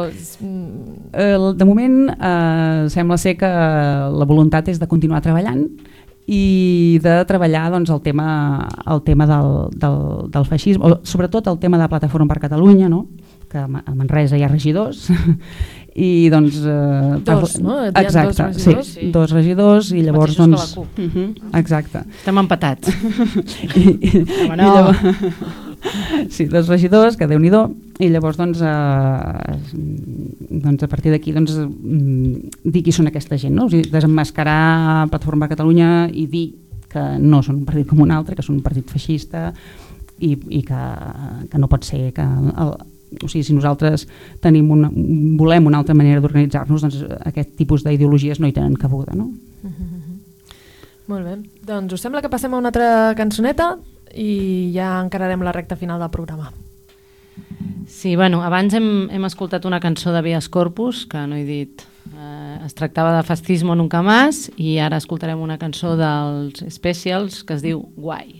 De moment eh, sembla ser que la voluntat és de continuar treballant i de treballar doncs, el tema, el tema del, del, del feixisme, o sobretot el tema de Plataforma per Catalunya, no? Que a Manresa hi ha regidors i doncs... Eh, dos, no? Exacte, dos regidors, sí, sí, dos regidors i llavors doncs... Uh -huh, exacte. Estem empatats. I, i, no. i llavors, sí, dos regidors, que Déu-n'hi-do, i llavors doncs, eh, doncs a partir d'aquí doncs, dir qui són aquesta gent, no? O sigui, desemmascarar Plataforma per Catalunya i dir que no són un partit com un altre, que són un partit feixista i, i que, que no pot ser que... El, o sigui, si nosaltres tenim una, volem una altra manera d'organitzar-nos, doncs aquest tipus d'ideologies no hi tenen cabuda, no? Mm-hmm. Molt bé, doncs us sembla que passem a una altra cançoneta i ja encararem la recta final del programa. Sí, bueno, abans hem, hem escoltat una cançó de Habeas Corpus, que no he dit, eh, es tractava de Fascismo Nunca Más, i ara escoltarem una cançó dels Specials que es diu Why.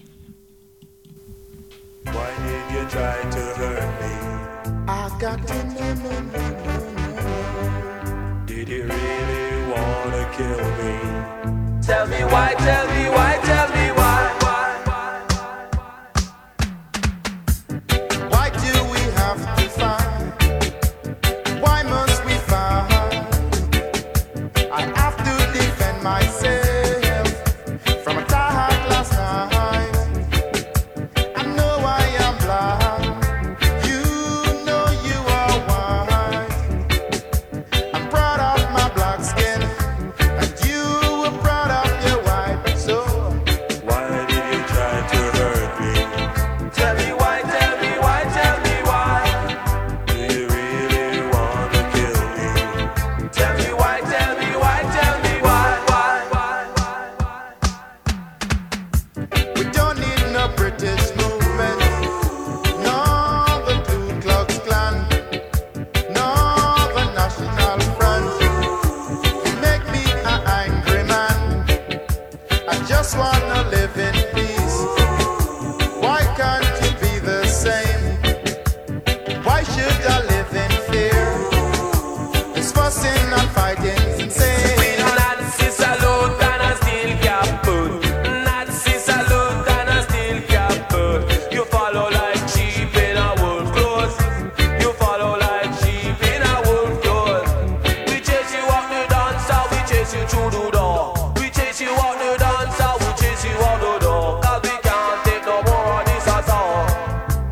Why did you try to hurt me? I got to know, no, no, no, no. Did you really want to kill me? Tell me why, tell me why, tell me why, why, why, why. Why do we have to fight? Why must we fight? I have to defend myself from a attack last night. I know I am blind.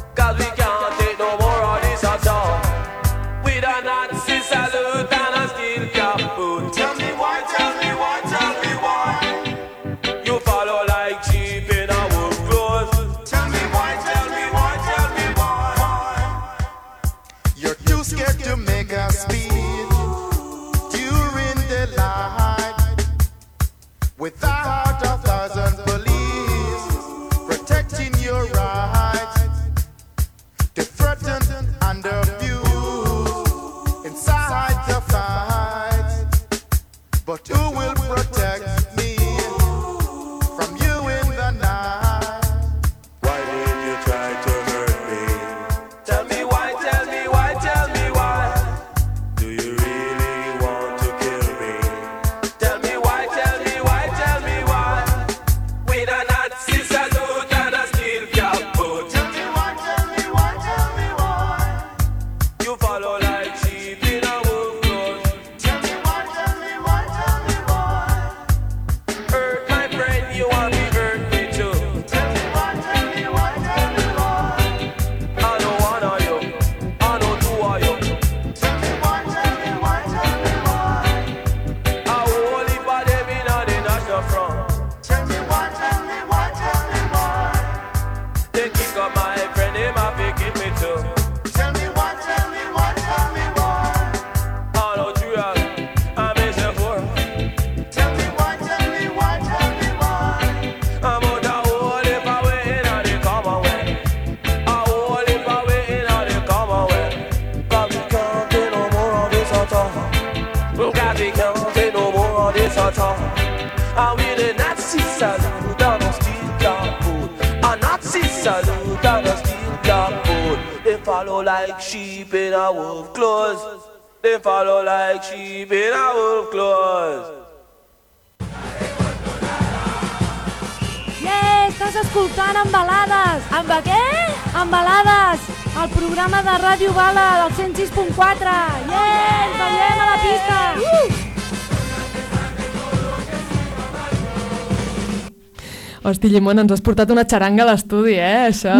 Nazi salute and a steal temps. Car j'ai quinze no more de cent ans. Ah oui, les nazis saluent dans nos styles capot. Ah, nazis saluent dans nos styles capot. They follow like sheep in a wolf clothes. They follow like sheep in a wolf clothes. Yeah, estàs escoltant Embalades. Amb què? Embalades, el programa de Ràdio Bala del cent sis punt quatre. Yeah, ens veiem a la pista. Uh! Hosti, Llimón, ens has portat una xaranga a l'estudi, eh, això?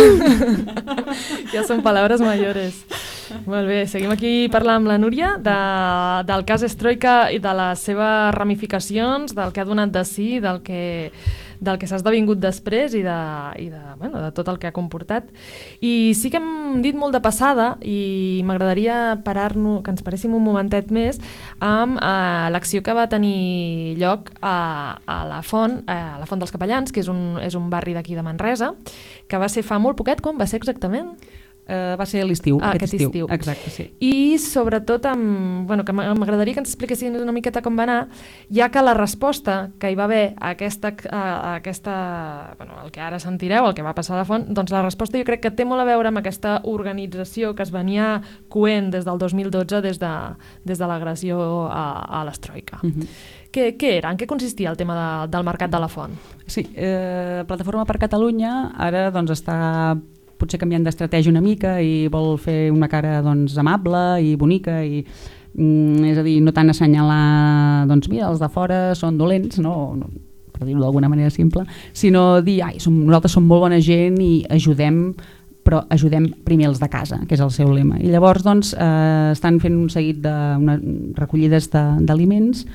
Uh! Ja són paraules mayores. Molt bé, seguim aquí parlant amb la Núria de, del cas Stroika i de les seves ramificacions, del que ha donat de sí, del que, del que s'ha esdevingut després i, de, i de, bueno, de tot el que ha comportat. I sí que hem dit molt de passada i m'agradaria parar-nos, que ens paréssim un momentet més amb eh, l'acció que va tenir lloc a, a la Font, a la Font dels Capellans, que és un, és un barri d'aquí de Manresa, que va ser fa molt poquet. Quan va ser exactament? Uh, va ser a l'estiu, ah, aquest, aquest estiu. estiu. Exacte, sí. I sobretot, amb, bueno, que m'agradaria que ens expliquessin una miqueta com va anar, ja que la resposta que hi va haver a aquesta, a aquesta bueno, el que ara sentireu, el que va passar a la Font, doncs la resposta jo crec que té molt a veure amb aquesta organització que es venia coent des del dos mil dotze, des de, des de l'agressió a, a l'Stroika. Uh-huh. Què, què era? En què consistia el tema de, del mercat de la Font? Sí, eh, Plataforma per Catalunya ara doncs, està potser canviant d'estratègia una mica i vol fer una cara doncs, amable i bonica i mm, és a dir, no tant assenyalar doncs mira, els de fora són dolents, no, no per dir-ho d'alguna manera simple, sinó dir ai, som, nosaltres som molt bona gent i ajudem, però ajudem primer els de casa, que és el seu lema. I llavors doncs, eh, estan fent un seguit de una, recollides d'aliments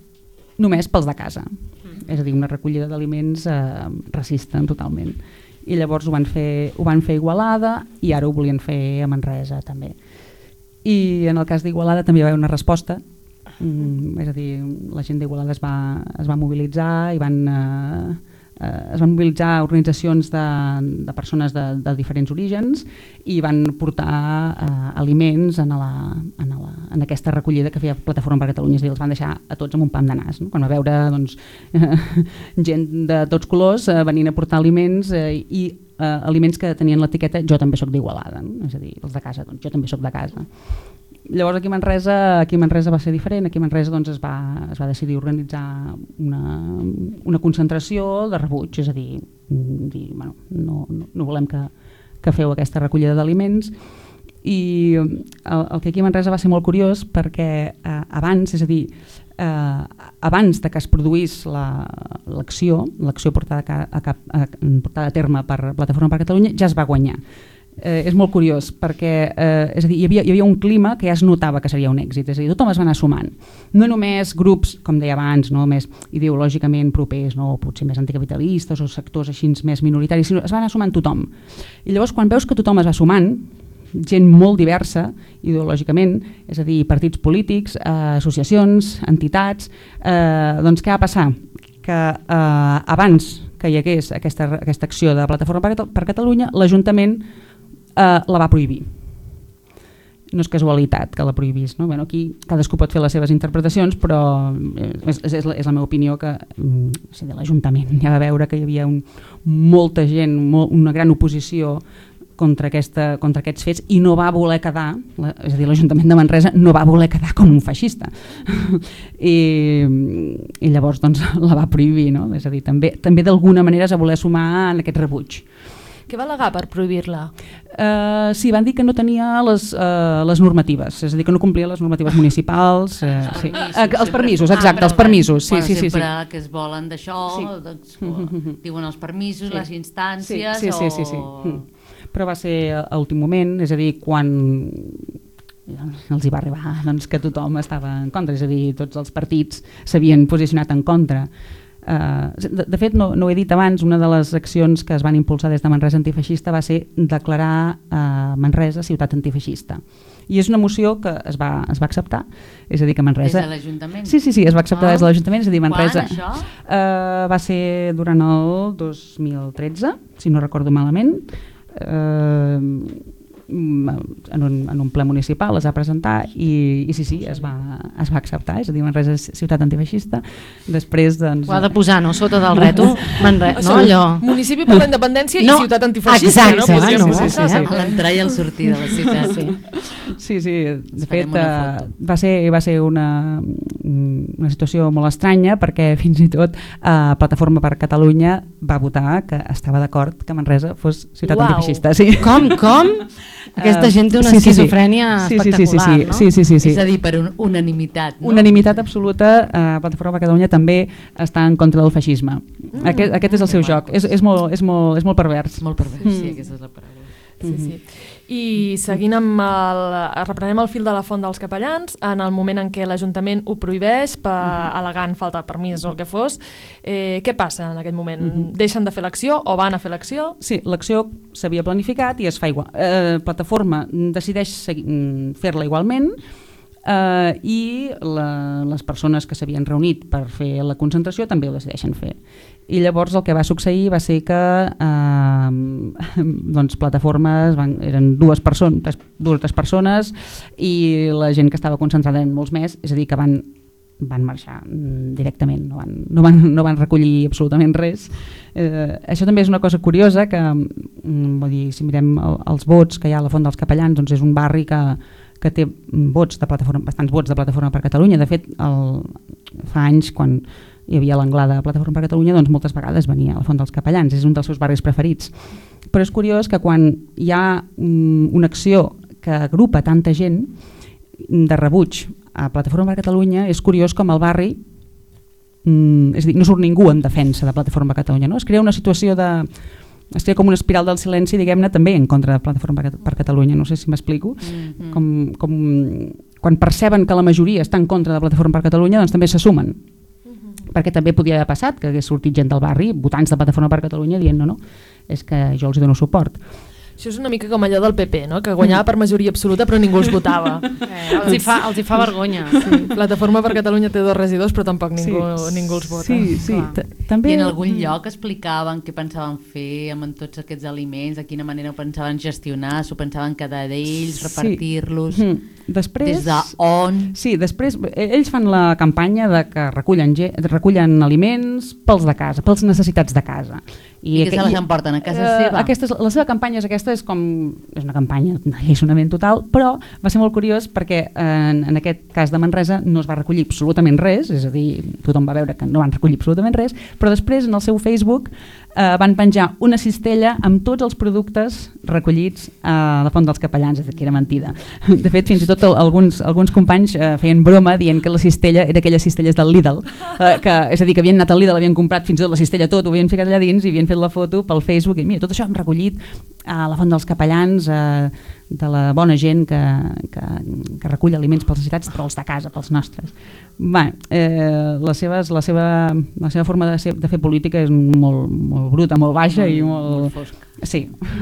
només pels de casa, mm. és a dir, una recollida d'aliments eh, racista totalment. I llavors ho van fer, ho van fer a Igualada i ara ho volien fer a Manresa també. I en el cas d'Igualada també hi va haver una resposta, mm, és a dir, la gent d'Igualada es va, es va mobilitzar i van, eh, eh, es van mobilitzar organitzacions de, de persones de, de diferents orígens i van portar eh, aliments en, la, en, la, en aquesta recollida que feia Plataforma per Catalunya, és a dir, els van deixar a tots amb un pam de nas, no? Quan va veure doncs, eh, gent de tots colors eh, venint a portar aliments eh, i eh, aliments que tenien l'etiqueta jo també soc d'Igualada, no? És a dir, els de casa, doncs jo també soc de casa. Llavors aquí a Manresa, aquí a Manresa va ser diferent, aquí a Manresa doncs, es, va, es va decidir organitzar una, una concentració de rebuig, és a dir, dir bueno, no, no, no volem que, que feu aquesta recollida d'aliments. I el, el que aquí a Manresa va ser molt curiós perquè eh, abans, és a dir, eh, abans de que es produís l'acció, la, l'acció portada, a, a, a, portada a terme per Plataforma per Catalunya, ja es va guanyar. Eh, és molt curiós perquè eh, és a dir, hi, havia, hi havia un clima que ja es notava que seria un èxit, és a dir, tothom es va anar sumant, no només grups, com deia abans, no més ideològicament propers, no, potser més anticapitalistes o sectors així més minoritaris, sinó es va anar sumant tothom. I llavors quan veus que tothom es va sumant, gent molt diversa ideològicament, és a dir, partits polítics, eh, associacions, entitats, eh, doncs què va passar? Que eh, abans que hi hagués aquesta, aquesta acció de Plataforma per, per Catalunya, l'Ajuntament Uh, la va prohibir. No és casualitat que la prohibís, no? Bueno, aquí cadascú pot fer les seves interpretacions, però és, és, és, la, és la meva opinió que um, sí, de l'Ajuntament ja va veure que hi havia un, molta gent, molt, una gran oposició contra, aquesta, contra aquests fets i no va voler quedar, la, és a dir, l'Ajuntament de Manresa no va voler quedar com un feixista. I, i llavors doncs, la va prohibir, no? És a dir, també, també d'alguna manera es va voler sumar en aquest rebuig. Què va al·legar per prohibir-la? Uh, sí, van dir que no tenia les, uh, les normatives, és a dir, que no complia les normatives municipals. Uh, sí. uh, els permisos, exacte, els permisos. Sí, bueno, sí, sí, sempre sí. que es volen d'això, Sí. doncs, mm-hmm. diuen els permisos, sí. les instàncies... Sí, sí, sí, sí, sí. o... Mm. Però va ser a últim moment, és a dir, quan els hi va arribar doncs, que tothom estava en contra, és a dir, tots els partits s'havien posicionat en contra. Uh, de, de fet, no, no ho he dit abans, una de les accions que es van impulsar des de Manresa Antifeixista va ser declarar uh, Manresa ciutat antifeixista. I és una moció que es va, es va acceptar, és a dir, que Manresa... Des de l'Ajuntament? Sí, sí, sí, es va acceptar ah. des de l'Ajuntament, és a dir, Manresa... Quan, això? Uh, va ser durant el dos mil tretze, si no recordo malament. Uh, en un, en un ple municipal, es va presentar i, i sí, sí, es va, es va acceptar, és a dir, Manresa és ciutat antifeixista. Després, doncs... Ho ha de posar, no?, sota del rètol. Manresa, no, allò... Municipi per la independència no, i ciutat antifeixista, exacte, no? Exacte, no? no? Sí, sí, sí, A l'entrar i al sortir de la ciutat, sí. Sí, sí, de fet uh, va ser, va ser una, una situació molt estranya perquè fins i tot uh, Plataforma per Catalunya va votar que estava d'acord que Manresa fos ciutat Uau. antifeixista. Sí. Com, com? Aquesta gent té una sí, sí, sí. esquizofrènia sí, sí, espectacular, sí, sí, sí, no? sí, sí, sí, sí. És a dir, per un, unanimitat. No? Unanimitat absoluta, uh, Plataforma per Catalunya també està en contra del feixisme. Mm, aquest, aquest és el seu joc, és, és, molt, és, molt, és molt pervers. Molt pervers, mm. sí, aquesta és la paraula. Sí, sí. I seguint amb el... reprenem el fil de la font dels capellans, en el moment en què l'Ajuntament ho prohibeix, per, al·legant falta de permís o el que fos, eh, què passa en aquest moment? Uh-huh. Deixen de fer l'acció o van a fer l'acció? Sí, l'acció s'havia planificat i es fa igual. Eh, Plataforma decideix fer-la igualment, Uh, i la, les persones que s'havien reunit per fer la concentració també ho decideixen fer. I llavors el que va succeir va ser que uh, doncs, plataformes van, eren dues persones, dues o tres persones i la gent que estava concentrada en molts més, és a dir, que van, van marxar directament, no van, no van, no van recollir absolutament res. Uh, això també és una cosa curiosa que, um, vull dir, si mirem el, els vots que hi ha a la Font dels Capellans, doncs és un barri que que té vots de plataforma, bastants vots de Plataforma per Catalunya. De fet, el, fa anys, quan hi havia l'anglada de Plataforma per Catalunya, doncs moltes vegades venia a la Font dels Capellans, és un dels seus barris preferits. Però és curiós que quan hi ha um, una acció que agrupa tanta gent de rebuig a Plataforma per Catalunya, és curiós com el barri, um, és a dir, no surt ningú en defensa de Plataforma per Catalunya, no? Es crea una situació de... es crea com una espiral del silenci, diguem-ne, també en contra de Plataforma per Catalunya, no sé si m'explico. Mm-hmm. Com, com, quan perceben que la majoria està en contra de Plataforma per Catalunya, doncs també se sumen. Mm-hmm. Perquè també podia haver passat que hagués sortit gent del barri, votants de Plataforma per Catalunya, dient no, no, és que jo els hi dono suport. Això és una mica com allò del P P, no? Que guanyava per majoria absoluta però ningú els votava. Eh, els, hi fa, els hi fa vergonya. Sí. Plataforma per Catalunya té dos regidors però tampoc ningú, sí. ningú els vota. Sí, sí. També... I en algun lloc explicaven què pensaven fer amb tots aquests aliments, de quina manera ho pensaven gestionar, s'ho pensaven quedar d'ells, repartir-los, sí. després, des d'on... Sí, després ells fan la campanya de que recullen, recullen aliments pels de casa, pels necessitats de casa. I, I que se les emporten a casa uh, seva? Aquesta és, la seva campanya és aquesta, és com és una campanya d'allaçonament total, però va ser molt curiós perquè en, en aquest cas de Manresa no es va recollir absolutament res, és a dir, tothom va veure que no van recollir absolutament res, però després en el seu Facebook eh, van penjar una cistella amb tots els productes recollits a la Font dels Capellans, és a dir, que era mentida. De fet, fins i tot alguns, alguns companys eh, feien broma dient que la cistella era aquelles cistelles del Lidl, eh, que, és a dir, que havien anat al Lidl, havien comprat fins i tot la cistella tot, ho havien ficat allà dins i havien fet la foto pel Facebook i mira, tot això hem recollit a la Font dels Capellans, eh, de la bona gent que, que, que recull aliments pels necessitats, però els de casa, pels nostres. Bé, eh, les seves, la, seva, la seva forma de, ser, de fer política és molt, molt bruta, molt baixa i molt... molt fosc. Sí.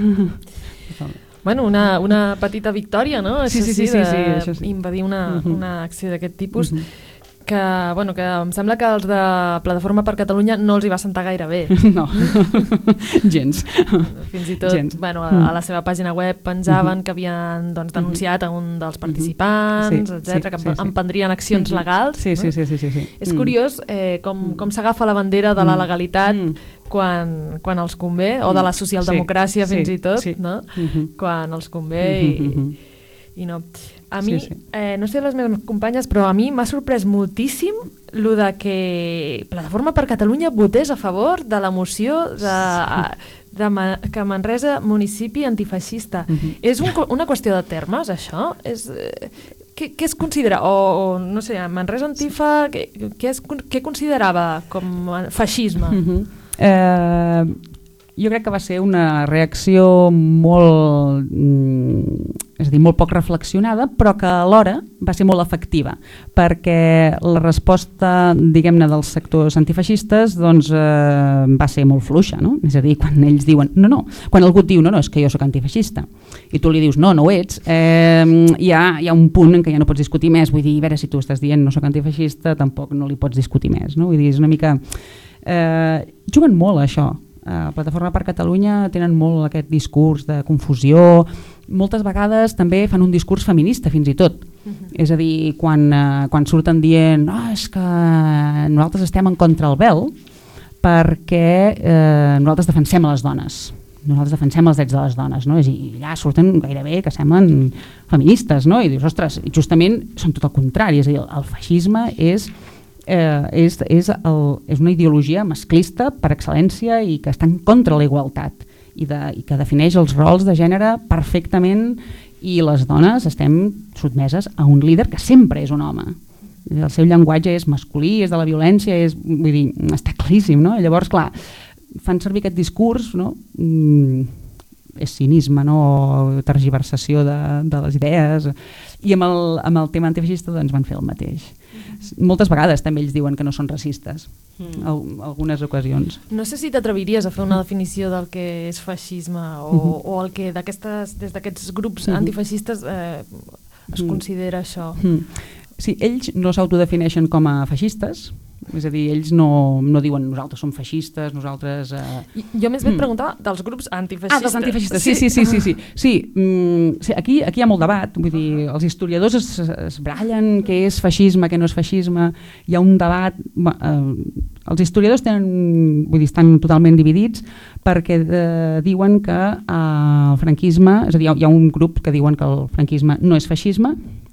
Bueno, una, una petita victòria, no? Sí, sí, sí, sí, sí, això sí. Invadir una, uh-huh. una acció d'aquest tipus. Uh-huh. Que, bueno, que em sembla que els de Plataforma per Catalunya no els hi va sentar gaire bé. No, gens. Fins i tot gens. Bueno, a, a la seva pàgina web penjaven que havien doncs, denunciat a un dels participants, sí, etcètera, sí, que sí, sí. emprendrien accions legals. Sí, sí, sí, sí, sí, sí. És curiós eh, com, com s'agafa la bandera de la legalitat quan, quan els convé, o de la socialdemocràcia fins i tot, no? Quan els convé i, i no... A mi, sí, sí. Eh, no sé les meves companyes, però a mi m'ha sorprès moltíssim lo de que Plataforma per Catalunya votés a favor de la moció de, de Ma, que Manresa municipi antifeixista. Uh-huh. És un, una qüestió de termes, això? És, eh, què, què es considera? O, o no sé, Manresa antifa, què, què, es, què considerava com feixisme? Uh-huh. Eh... Jo crec que va ser una reacció molt, és a dir, molt poc reflexionada, però que alhora va ser molt efectiva, perquè la resposta, diguem-ne, dels sectors antifeixistes doncs, eh, va ser molt fluixa, no? És a dir, quan ells diuen, no, no, quan algú et diu, no, no, és que jo sóc antifeixista, i tu li dius, no, no ho ets, eh, hi, ha, hi ha un punt en què ja no pots discutir més, vull dir, a veure, si tu estàs dient no sóc antifeixista, tampoc no li pots discutir més, no? Vull dir, és una mica... Eh, juguen molt a això, a Plataforma per Catalunya tenen molt aquest discurs de confusió, moltes vegades també fan un discurs feminista fins i tot, uh-huh. és a dir, quan, eh, quan surten dient oh, és que nosaltres estem en contra del vel perquè eh, nosaltres defensem a les dones, nosaltres defensem els drets de les dones, no? I allà surten gairebé que semblen feministes, no? I dius, ostres, justament són tot el contrari, és a dir, el, el feixisme és, eh, és, és, el, és una ideologia masclista per excel·lència i que està en contra de la igualtat i, de, i que defineix els rols de gènere perfectament i les dones estem sotmeses a un líder que sempre és un home. El seu llenguatge és masculí, és de la violència, és, vull dir, està claríssim, no? Llavors, clar, fan servir aquest discurs, no? Mm, és cinisme, no? Tergiversació de, de les idees, i amb el, amb el tema antifeixista doncs van fer el mateix. Mm. Moltes vegades també ells diuen que no són racistes, mm. en algunes ocasions. No sé si t'atreviries a fer una definició del que és feixisme o, mm-hmm. o el que d'aquestes, des d'aquests grups mm-hmm. antifeixistes eh, es mm. considera això. Mm. Sí, ells no s'autodefineixen com a feixistes, és a dir, ells no, no diuen nosaltres som feixistes, nosaltres... Eh... Jo més ben mm. preguntar dels grups antifeixistes. Ah, dels antifeixistes, sí, sí, sí, sí, sí. sí, mm, sí aquí, aquí hi ha molt debat, vull dir, els historiadors es, es brallen què és feixisme, què no és feixisme, hi ha un debat... Eh, els historiadors tenen, vull dir, estan totalment dividits perquè eh, diuen que eh, el franquisme, és a dir, hi ha un grup que diuen que el franquisme no és feixisme,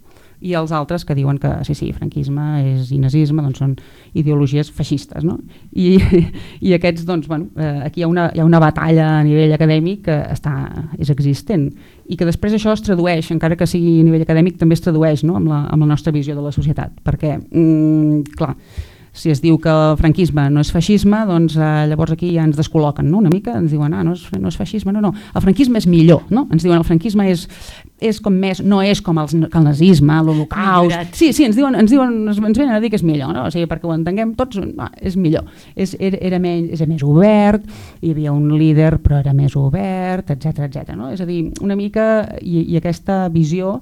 i els altres que diuen que sí, sí, franquisme és i nazisme, doncs són ideologies feixistes, no? I, i aquests, doncs, bueno, eh, aquí hi ha, una, hi ha una batalla a nivell acadèmic que està, és existent i que després això es tradueix, encara que sigui a nivell acadèmic, també es tradueix, no? amb, la, amb la nostra visió de la societat, perquè, mm, clar, si es diu que el franquisme no és feixisme, doncs eh, llavors aquí ja ens descol·loquen, no? Una mica, ens diuen, ah, no és, no és feixisme, no, no, el franquisme és millor, no? Ens diuen el franquisme és, és com més, no és com els, que el nazisme, l'Holocaust, sí, sí, ens diuen, ens diuen, ens venen a dir que és millor, no? O sigui, perquè ho entenguem tots, ah, és millor, és, era, era, menys, és més obert, hi havia un líder però era més obert, etcètera, etcètera, no? És a dir, una mica, i, i aquesta visió,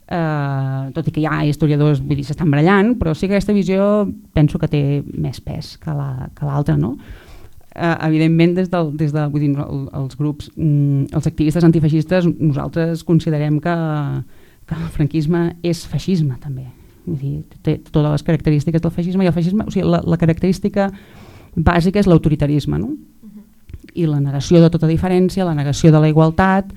Uh, tot i que hi ha historiadors vull dir, s'estan barallant, però sí que aquesta visió penso que té més pes que l'altra, no? Uh, evidentment des, del, des de vull dir, el, els grups mm, els activistes antifeixistes nosaltres considerem que, que el franquisme és feixisme també, vull dir, té totes les característiques del feixisme i el feixisme, o sigui, la, la característica bàsica és l'autoritarisme, no? Uh-huh. I la negació de tota diferència, la negació de la igualtat.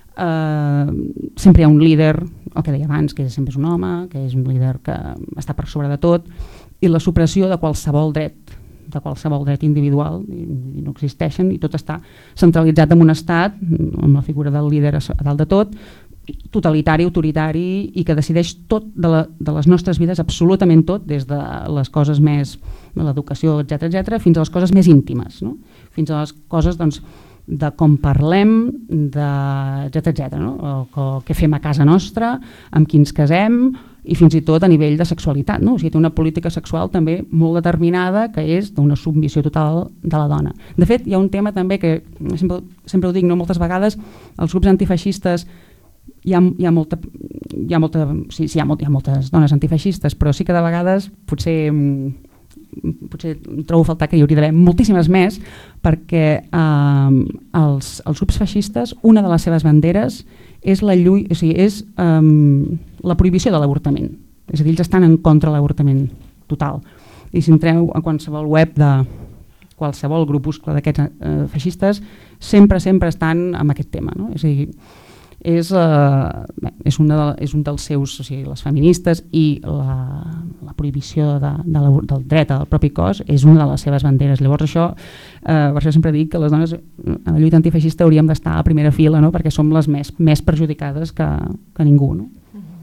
Uh, sempre hi ha un líder, el que deia abans, que sempre és un home, que és un líder que està per sobre de tot, i la supressió de qualsevol dret, de qualsevol dret individual, i, i no existeixen, i tot està centralitzat en un estat, amb la figura del líder a dalt de tot, totalitari, autoritari, i que decideix tot de, la, de les nostres vides, absolutament tot, des de les coses més, de l'educació, etcètera, etcètera, fins a les coses més íntimes, no? Fins a les coses, doncs, de com parlem, de etcètera, etcètera, no? O, o què fem a casa nostra, amb qui ens casem, i fins i tot a nivell de sexualitat, no? O sigui, té una política sexual també molt determinada que és d'una submissió total de la dona. De fet, hi ha un tema també que sempre, sempre ho dic, no? Moltes vegades els grups antifeixistes hi ha, hi ha molta, hi ha molta sí, sí, hi ha, molt, hi ha moltes dones antifeixistes, però sí que de vegades potser potser trobo a faltar que hi hauria d'haver moltíssimes més, perquè eh, els, els grups feixistes, una de les seves banderes és la lluita, o sigui, és eh, la prohibició de l'avortament. És a dir, ells estan en contra de l'avortament total. I si entreu a qualsevol web de qualsevol grupuscle d'aquests eh, feixistes, sempre, sempre estan amb aquest tema, no? És a dir, és, eh, és, una de, és un dels seus, o sigui, les feministes, i la, la prohibició de, de la, del dret al propi cos és una de les seves banderes. Llavors això, eh, per això sempre dic que les dones en la lluita antifeixista hauríem d'estar a primera fila, no? Perquè som les més, més perjudicades que, que ningú, no?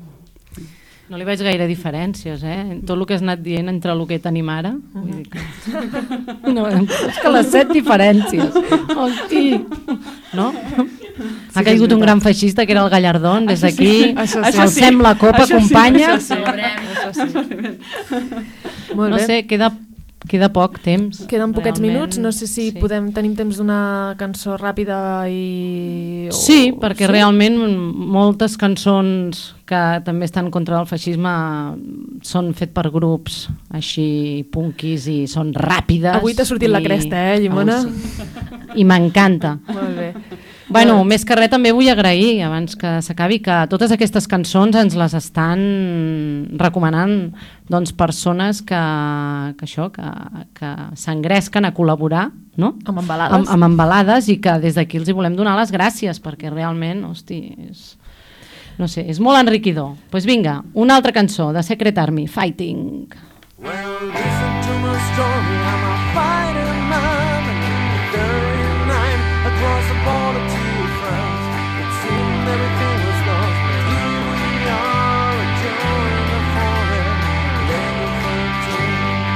No li veig gaire diferències, eh? Tot el que has anat dient entre el que tenim ara. Uh-huh. Vull dir que... no, és que les set diferències. Hosti! No? Sí, ha caigut un gran feixista que era el Gallardón, des d'aquí. Alcem la copa, això companya. Sí, això sí. Molt bé. No sé, queda... Queda poc temps. Queden poquets realment, minuts, no sé si sí. podem tenim temps d'una cançó ràpida i... O... Sí, perquè sí? realment moltes cançons que també estan contra el feixisme són fet per grups així punquis i són ràpides. Avui t'ha sortit i... la cresta, eh, Llimona? Oh, sí. i m'encanta. Molt bé. Bueno, més que res també vull agrair, abans que s'acabi, que totes aquestes cançons ens les estan recomanant doncs, persones que, que, això, que, que s'engresquen a col·laborar, no? Amb embalades. Amb, amb embalades, i que des d'aquí els hi volem donar les gràcies, perquè realment, hosti, és, no sé, és molt enriquidor. Doncs pues vinga, una altra cançó de Secret Army, Fighting. Well, listen to my story, I'm a fighter man, and thirty-nine across the border to France. It seemed everything was lost, but here we are, enjoying the fallen, level thirteen.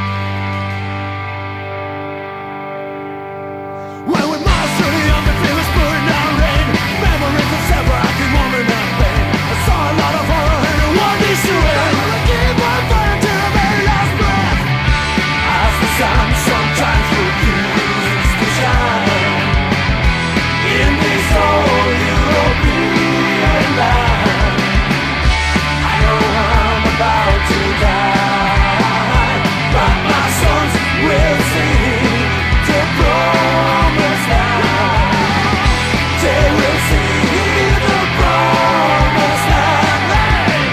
When we mastered the everything was pouring down rain, memories of several acting woman and pain. I saw a lot of horror and a war needs to end. I keep on fighting till the very last breath. As the sun sometimes refuses to shine in this old European land. I know I'm about to die, but my sons will sing the promised land. They will sing the promised land.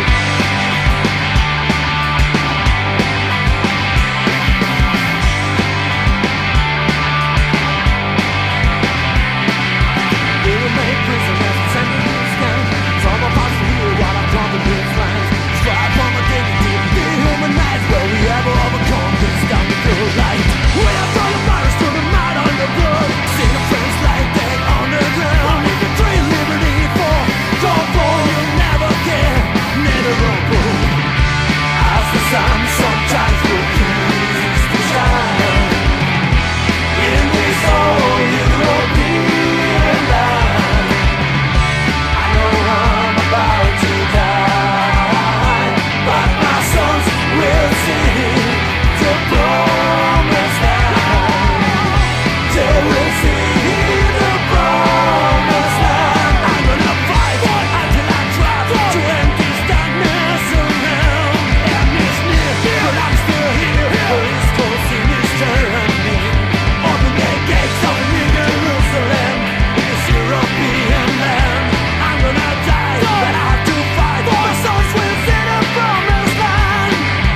They will make prisoners and send them to the sky. From a past to hear what I'm trying to do is lines. Strive for my dignity, dehumanize. Will we ever overcome this down the good light? We have thrown the virus to the mud on the blood. Sing a phrase like that underground. If you trade liberty for trouble, you'll never get neither a book. As the sun sometimes refuses to shine in this old European land. I know I'm about to die, but my sons will sing the promised land. They will sing the promised land. I'm gonna fight until I drop to end this darkness around. And it's near, but I'm still here. For it's causing this tyranny. Open the gates of New Jerusalem, this European land. I'm gonna die, but I have to fight. My sons will see the promised land.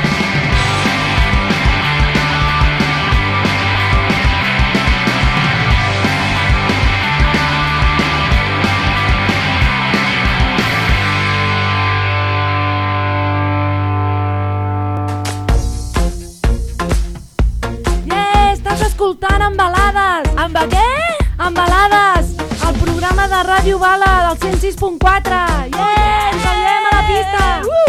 Yeah, estàs escoltant Embalades. Amb què? Embalades, el programa de Ràdio Bala del cent sis punt quatre. Yeah, ens veiem a la pista. Uh!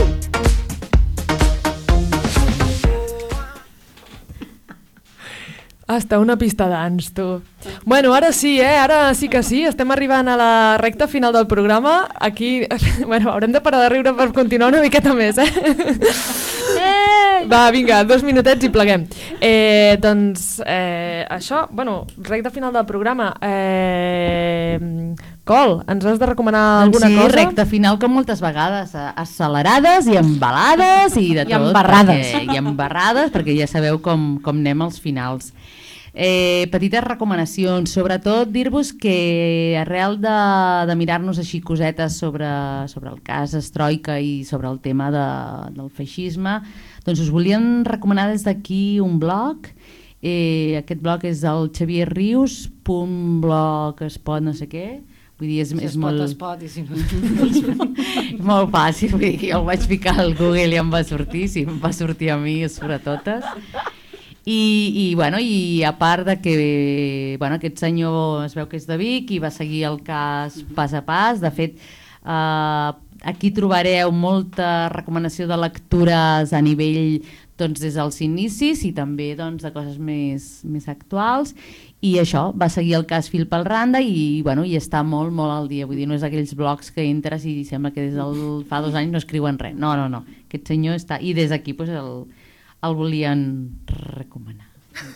Hasta una pista d'ans, tu. Bueno, ara sí, eh? Ara sí que sí. Estem arribant a la recta final del programa. Aquí, bueno, haurem de parar de riure per continuar una miqueta més, eh? Eh! Va, vinga, dos minutets i pleguem. Eh, doncs, eh, això, bueno, recta final del programa. Eh, Col, ens has de recomanar Doncs alguna sí, cosa? recta final com moltes vegades, eh, accelerades i embalades i de I tot. embarrades. Perquè, I embarrades, perquè ja sabeu com, com anem als finals. Eh, petites recomanacions, sobretot dir-vos que arrel de, de mirar-nos així cosetes sobre, sobre el cas Estroika i sobre el tema de, del feixisme, doncs us volíem recomanar des d'aquí un blog. Eh, aquest blog és el xavier rius punt blogspot no sé què. Vull dir, és, Si és es molt... pot, es pot, i si no... molt fàcil, vull dir, jo el vaig ficar al Google i em va sortir, si em va sortir a mi és per a totes. I, i, bueno, i a part de que bueno, aquest senyor es veu que és de Vic i va seguir el cas pas a pas, de fet eh, aquí trobareu molta recomanació de lectures a nivell doncs, des dels inicis i també doncs, de coses més, més actuals, i això, va seguir el cas fil pel randa i, bueno, i està molt, molt al dia, vull dir, no és aquells blogs que entres i sembla que des del fa dos anys no escriuen res, no, no, no, aquest senyor està, i des d'aquí pues, el el volien recomanar.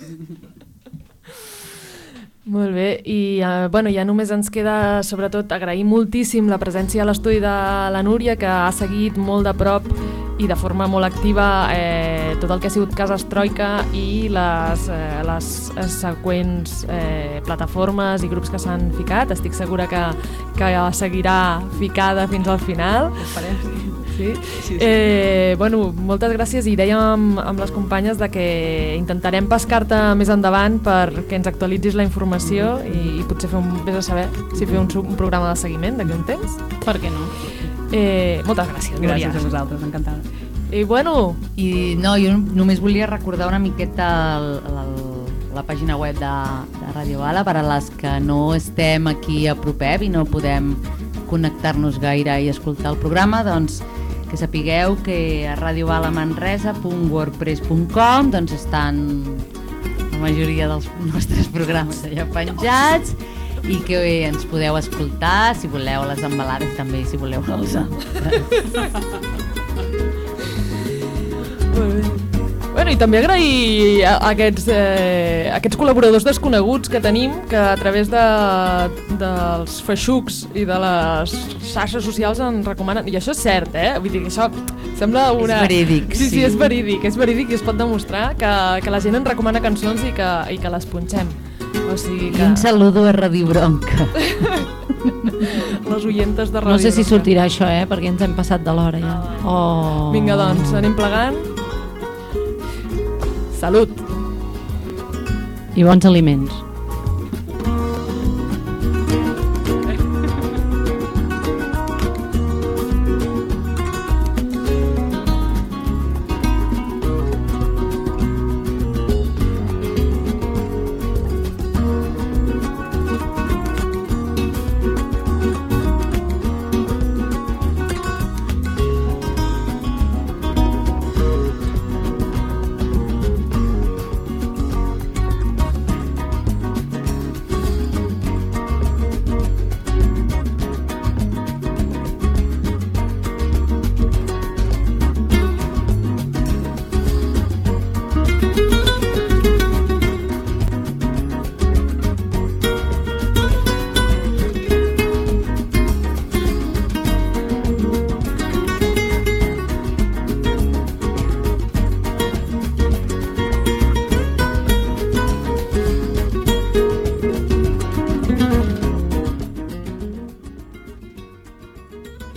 Molt bé, i uh, bueno, ja només ens queda sobretot agrair moltíssim la presència a l'estudi de la Núria, que ha seguit molt de prop i de forma molt activa eh, tot el que ha sigut Casa Estroika i les, eh, les següents eh, plataformes i grups que s'han ficat. Estic segura que, que seguirà ficada fins al final. Esperem, sí. Sí. Sí, sí. Eh, bueno, moltes gràcies, i dèiem amb les companyes de que intentarem pescar-te més endavant perquè ens actualitzis la informació i, i potser fer un, vés a saber si fer un, un programa de seguiment d'aquí un temps. Per què no? Eh, moltes gràcies, Núria. Gràcies a vosaltres, encantada. I bueno... I no, jo només volia recordar una miqueta el, el, la pàgina web de, de Ràdio Bala per a les que no estem aquí a propet i no podem connectar-nos gaire i escoltar el programa, doncs que sapigueu que a radiobalamanresa punt wordpress punt com doncs estan la majoria dels nostres programes allà penjats i que ens podeu escoltar si voleu les embalades també, si voleu els Bueno, i també agrair a aquests, eh, aquests col·laboradors desconeguts que tenim, que a través de, dels feixucs i de les xarxes socials ens recomanen, i això és cert, eh? Vull dir que això sembla una... És verídic, sí. Sí, sí, és verídic, és verídic i es pot demostrar que, que la gent ens recomana cançons i que, i que les punxem. O sigui que... I un saludo a Radio Bronca. Les oientes de Radio No sé si Bronca. sortirà això, eh? Perquè ens hem passat de l'hora ja. Oh. Vinga, doncs, anem plegant. Salut! I bons aliments.